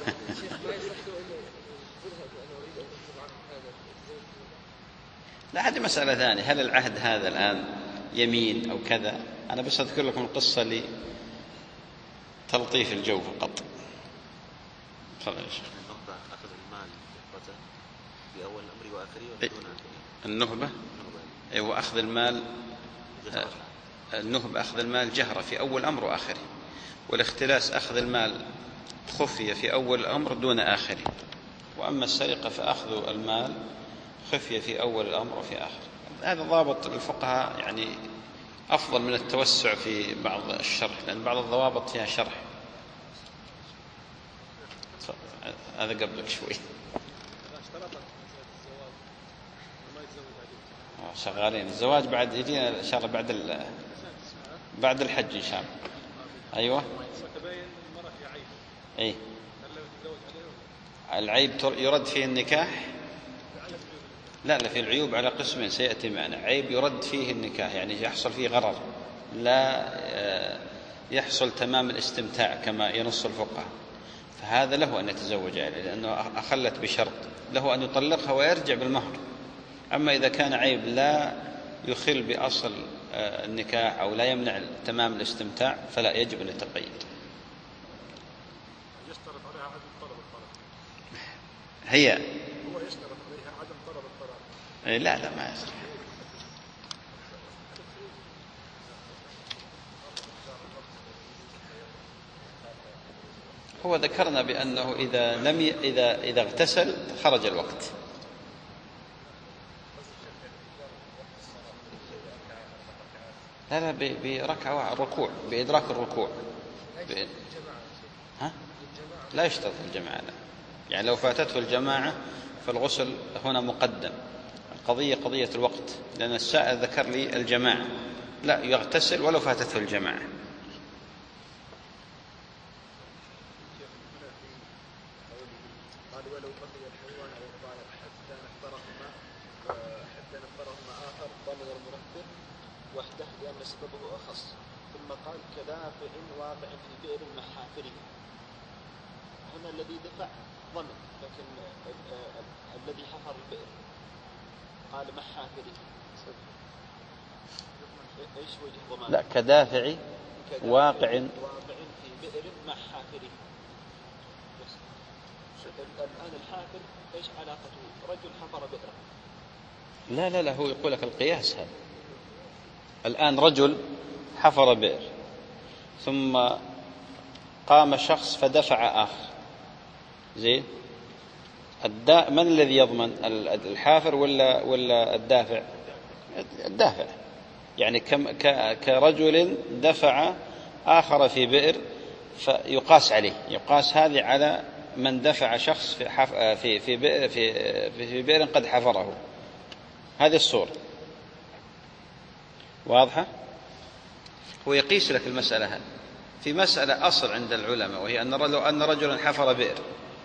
لا هذه مسألة ثانية، هل العهد هذا الآن يمين أو كذا؟ أنا بس أذكر لكم القصة لتلطيف الجو فقط. تفضل يا شيخ. النهبة أخذ المال في أول الأمر وآخره ولا دون آخره؟ النهبة أيوة أخذ المال، النهبة أخذ المال جهرة في أول أمر وآخره، والاختلاس أخذ المال خفية في أول الأمر دون آخره، وأما السرقة فأخذ المال خفية في أول الأمر وفي آخره. هذا ضابط الفقهاء يعني أفضل من التوسع في بعض الشرح، لأن بعض الضوابط فيها شرح. هذا قبلك شوي. شغالين الزواج بعد يجينا إن شاء الله بعد بعد الحج إن شاء الله. أيوة. أي العيب يرد فيه النكاح؟ لا لا، في العيوب على قسمين سيأتي معنا. عيب يرد فيه النكاح يعني يحصل فيه غرر، لا يحصل تمام الاستمتاع كما ينص الفقهاء، فهذا له أن يتزوج عليه لأنه أخلت بشرط، له أن يطلقها ويرجع بالمهر. أما إذا كان عيب لا يخل بأصل النكاح أو لا يمنع تمام الاستمتاع فلا يجب أن يتقيد. يشترط عليها عدم طلب الطلاق. هي هو يشترط عليها عدم طلب الطلاق. لا لا ما يصح. هو ذكرنا بأنه إذا لم ي... إذا إذا اغتسل خرج الوقت. لا لا بركعة الركوع، بإدراك الركوع. ب... ها؟ لا يشترط الجماعة لا. يعني لو فاتته الجماعة فالغسل هنا مقدم. القضية قضية الوقت، لأن السائل ذكر لي الجماعة، لا، يغتسل ولو فاتته الجماعة. قال ولو بقي الحيوان او الطائر حتى نفطرهما حتى نفطرهما اخر ضمن المنفر وحده لان سببه اخص. ثم قال كدافع واقع في بئر محافره. هنا الذي دفع ضمن، لكن الذي حفر البئر قال محافره. ايش وجه ضمان؟ لا، كدافع واقع واقع في بئر محافره. الآن الحافر إيش علاقته؟ رجل حفر بئرا. لا لا لا، هو يقول لك القياس هذا. الآن رجل حفر بئر ثم قام شخص فدفع آخر، زين، الدا... من الذي يضمن، الحافر ولا ولا الدافع؟ الدافع. يعني كم... ك... كرجل دفع آخر في بئر فيقاس عليه، يقاس هذه على من دفع شخص في حف... في في بئر في في بئر قد حفره. هذه الصورة واضحة. هو يقيس لك المسألة هذه في مسألة أصل عند العلماء، وهي أن لو أن رجلا حفر بئر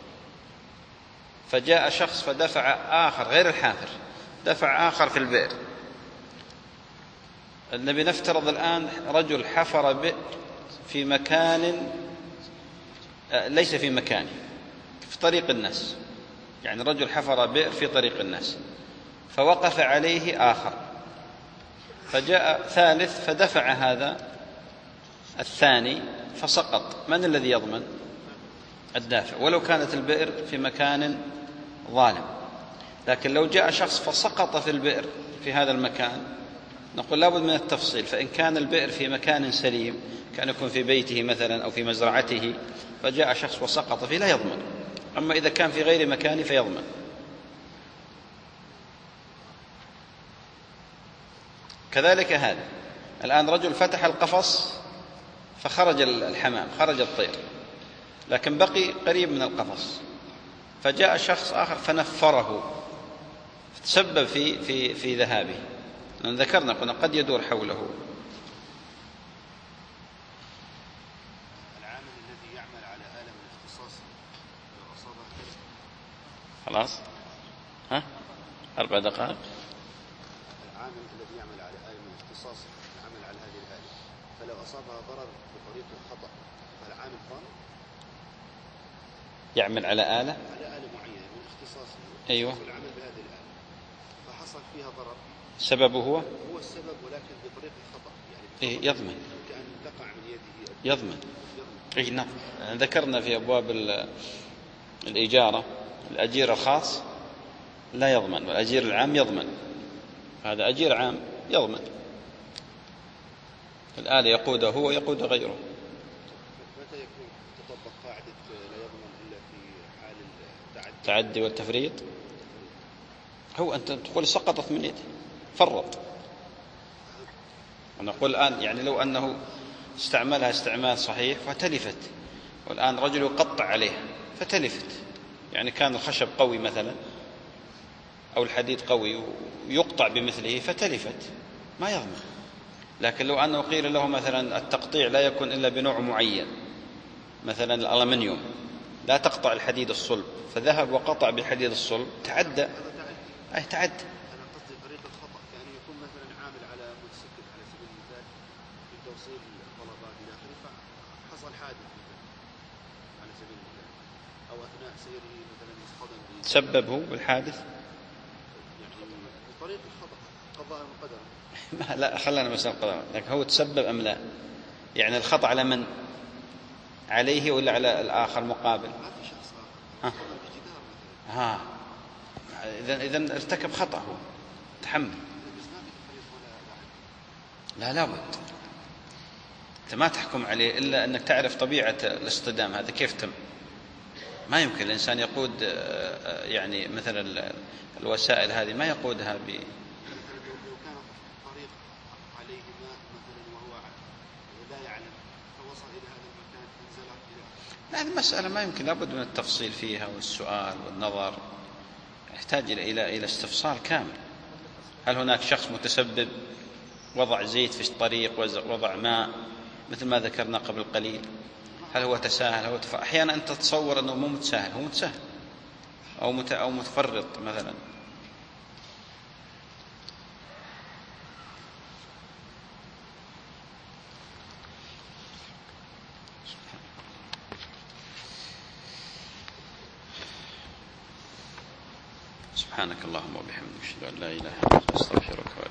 فجاء شخص فدفع آخر غير الحافر، دفع آخر في البئر. النبي نفترض الآن رجل حفر بئر في مكان ليس في مكانه، في طريق الناس، يعني رجل حفر بئر في طريق الناس فوقف عليه آخر، فجاء ثالث فدفع هذا الثاني فسقط. من الذي يضمن؟ الدافع، ولو كانت البئر في مكان ظالم. لكن لو جاء شخص فسقط في البئر في هذا المكان نقول لابد من التفصيل. فإن كان البئر في مكان سليم، كان يكون في بيته مثلا أو في مزرعته، فجاء شخص وسقط فيه لا يضمن. أما إذا كان في غير مكانه فيضمن. كذلك هذا الآن رجل فتح القفص فخرج الحمام، خرج الطير، لكن بقي قريب من القفص، فجاء شخص آخر فنفره، تسبب في في في ذهابه. لأن ذكرنا قلنا قد يدور حوله. العامل الذي يعمل على آلة من اختصاص لو أصابها. خلاص، ها أربع دقائق. العامل الذي يعمل على آلة من اختصاص العمل على هذه الآلة، فلو أصابها ضرر بطريق الخطأ فالعامل ضار. يعمل على آلة على آلة معينة من اختصاصه، أيوة، والعمل بهذه الآلة فحصل فيها ضرر، سببه هو هو السبب ولكن بطريق الخطأ، يعني إيه يضمن، كأن تقع من يده يضمن. إيه نعم، ذكرنا في أبواب الإجارة الأجير الخاص لا يضمن والأجير العام يضمن. هذا أجير عام يضمن، الآلة يقودها هو يقود غيره. متى يكون تطبق قاعدة لا يضمن إلا في حال التعدي التعدي والتفريط؟ هو أنت تقول سقطت من يده فرط. أنا أقول الآن يعني لو أنه استعملها استعمال صحيح فتلفت، والآن رجل يقطع عليها فتلفت، يعني كان الخشب قوي مثلا أو الحديد قوي ويقطع بمثله فتلفت، ما يضمن. لكن لو أنه قيل له مثلا التقطيع لا يكون إلا بنوع معين، مثلا الألمنيوم لا تقطع الحديد الصلب، فذهب وقطع بحديد الصلب، تعدى، أي تعدى. أنا قصدي طريق الخطأ، كان يكون مثلا عامل على موتوسيكل على سبيل المثال في توصيل الطلبات إلى آخره، فحصل حادث على سبيل المثال، أو أثناء سيره مثلا يصطدم به، سببه بالحادث يعني طريق الخطأ قضاء وقدرا. لا خلنا مثلا قضاء، لكن هو تسبب أم لا؟ يعني الخطأ على من؟ عليه ولا على الآخر مقابل؟ ما في شخص آخر، ها بجدار مثلا. ها إذا إذا ارتكب خطأ، هو تحمل. بس ما في تفريط ولا بعد. لا لابد، أنت ما تحكم عليه إلا أنك تعرف طبيعة الاصطدام هذا كيف تم. ما يمكن الإنسان يقود يعني مثلا الوسائل هذه ما يقودها ب. لو كان الطريق عليه ماء مثلا وهو لا يعلم فوصل إلى هذا المكان فانزلق إلى. هذه المسألة ما يمكن، لابد من التفصيل فيها والسؤال والنظر. يحتاج إلى إلى إلى استفصال كامل. هل هناك شخص متسبب وضع زيت في الطريق، وضع ماء مثل ما ذكرنا قبل قليل؟ هل هو تساهل؟ هو تف... أحيانا أنت تتصور أنه مو متساهل، هو متساهل أو مت... أو متفرط مثلا. سبحانك اللهم وبحمدك، أشهد أن لا إله إلا أنت، أستغفرك وأتوب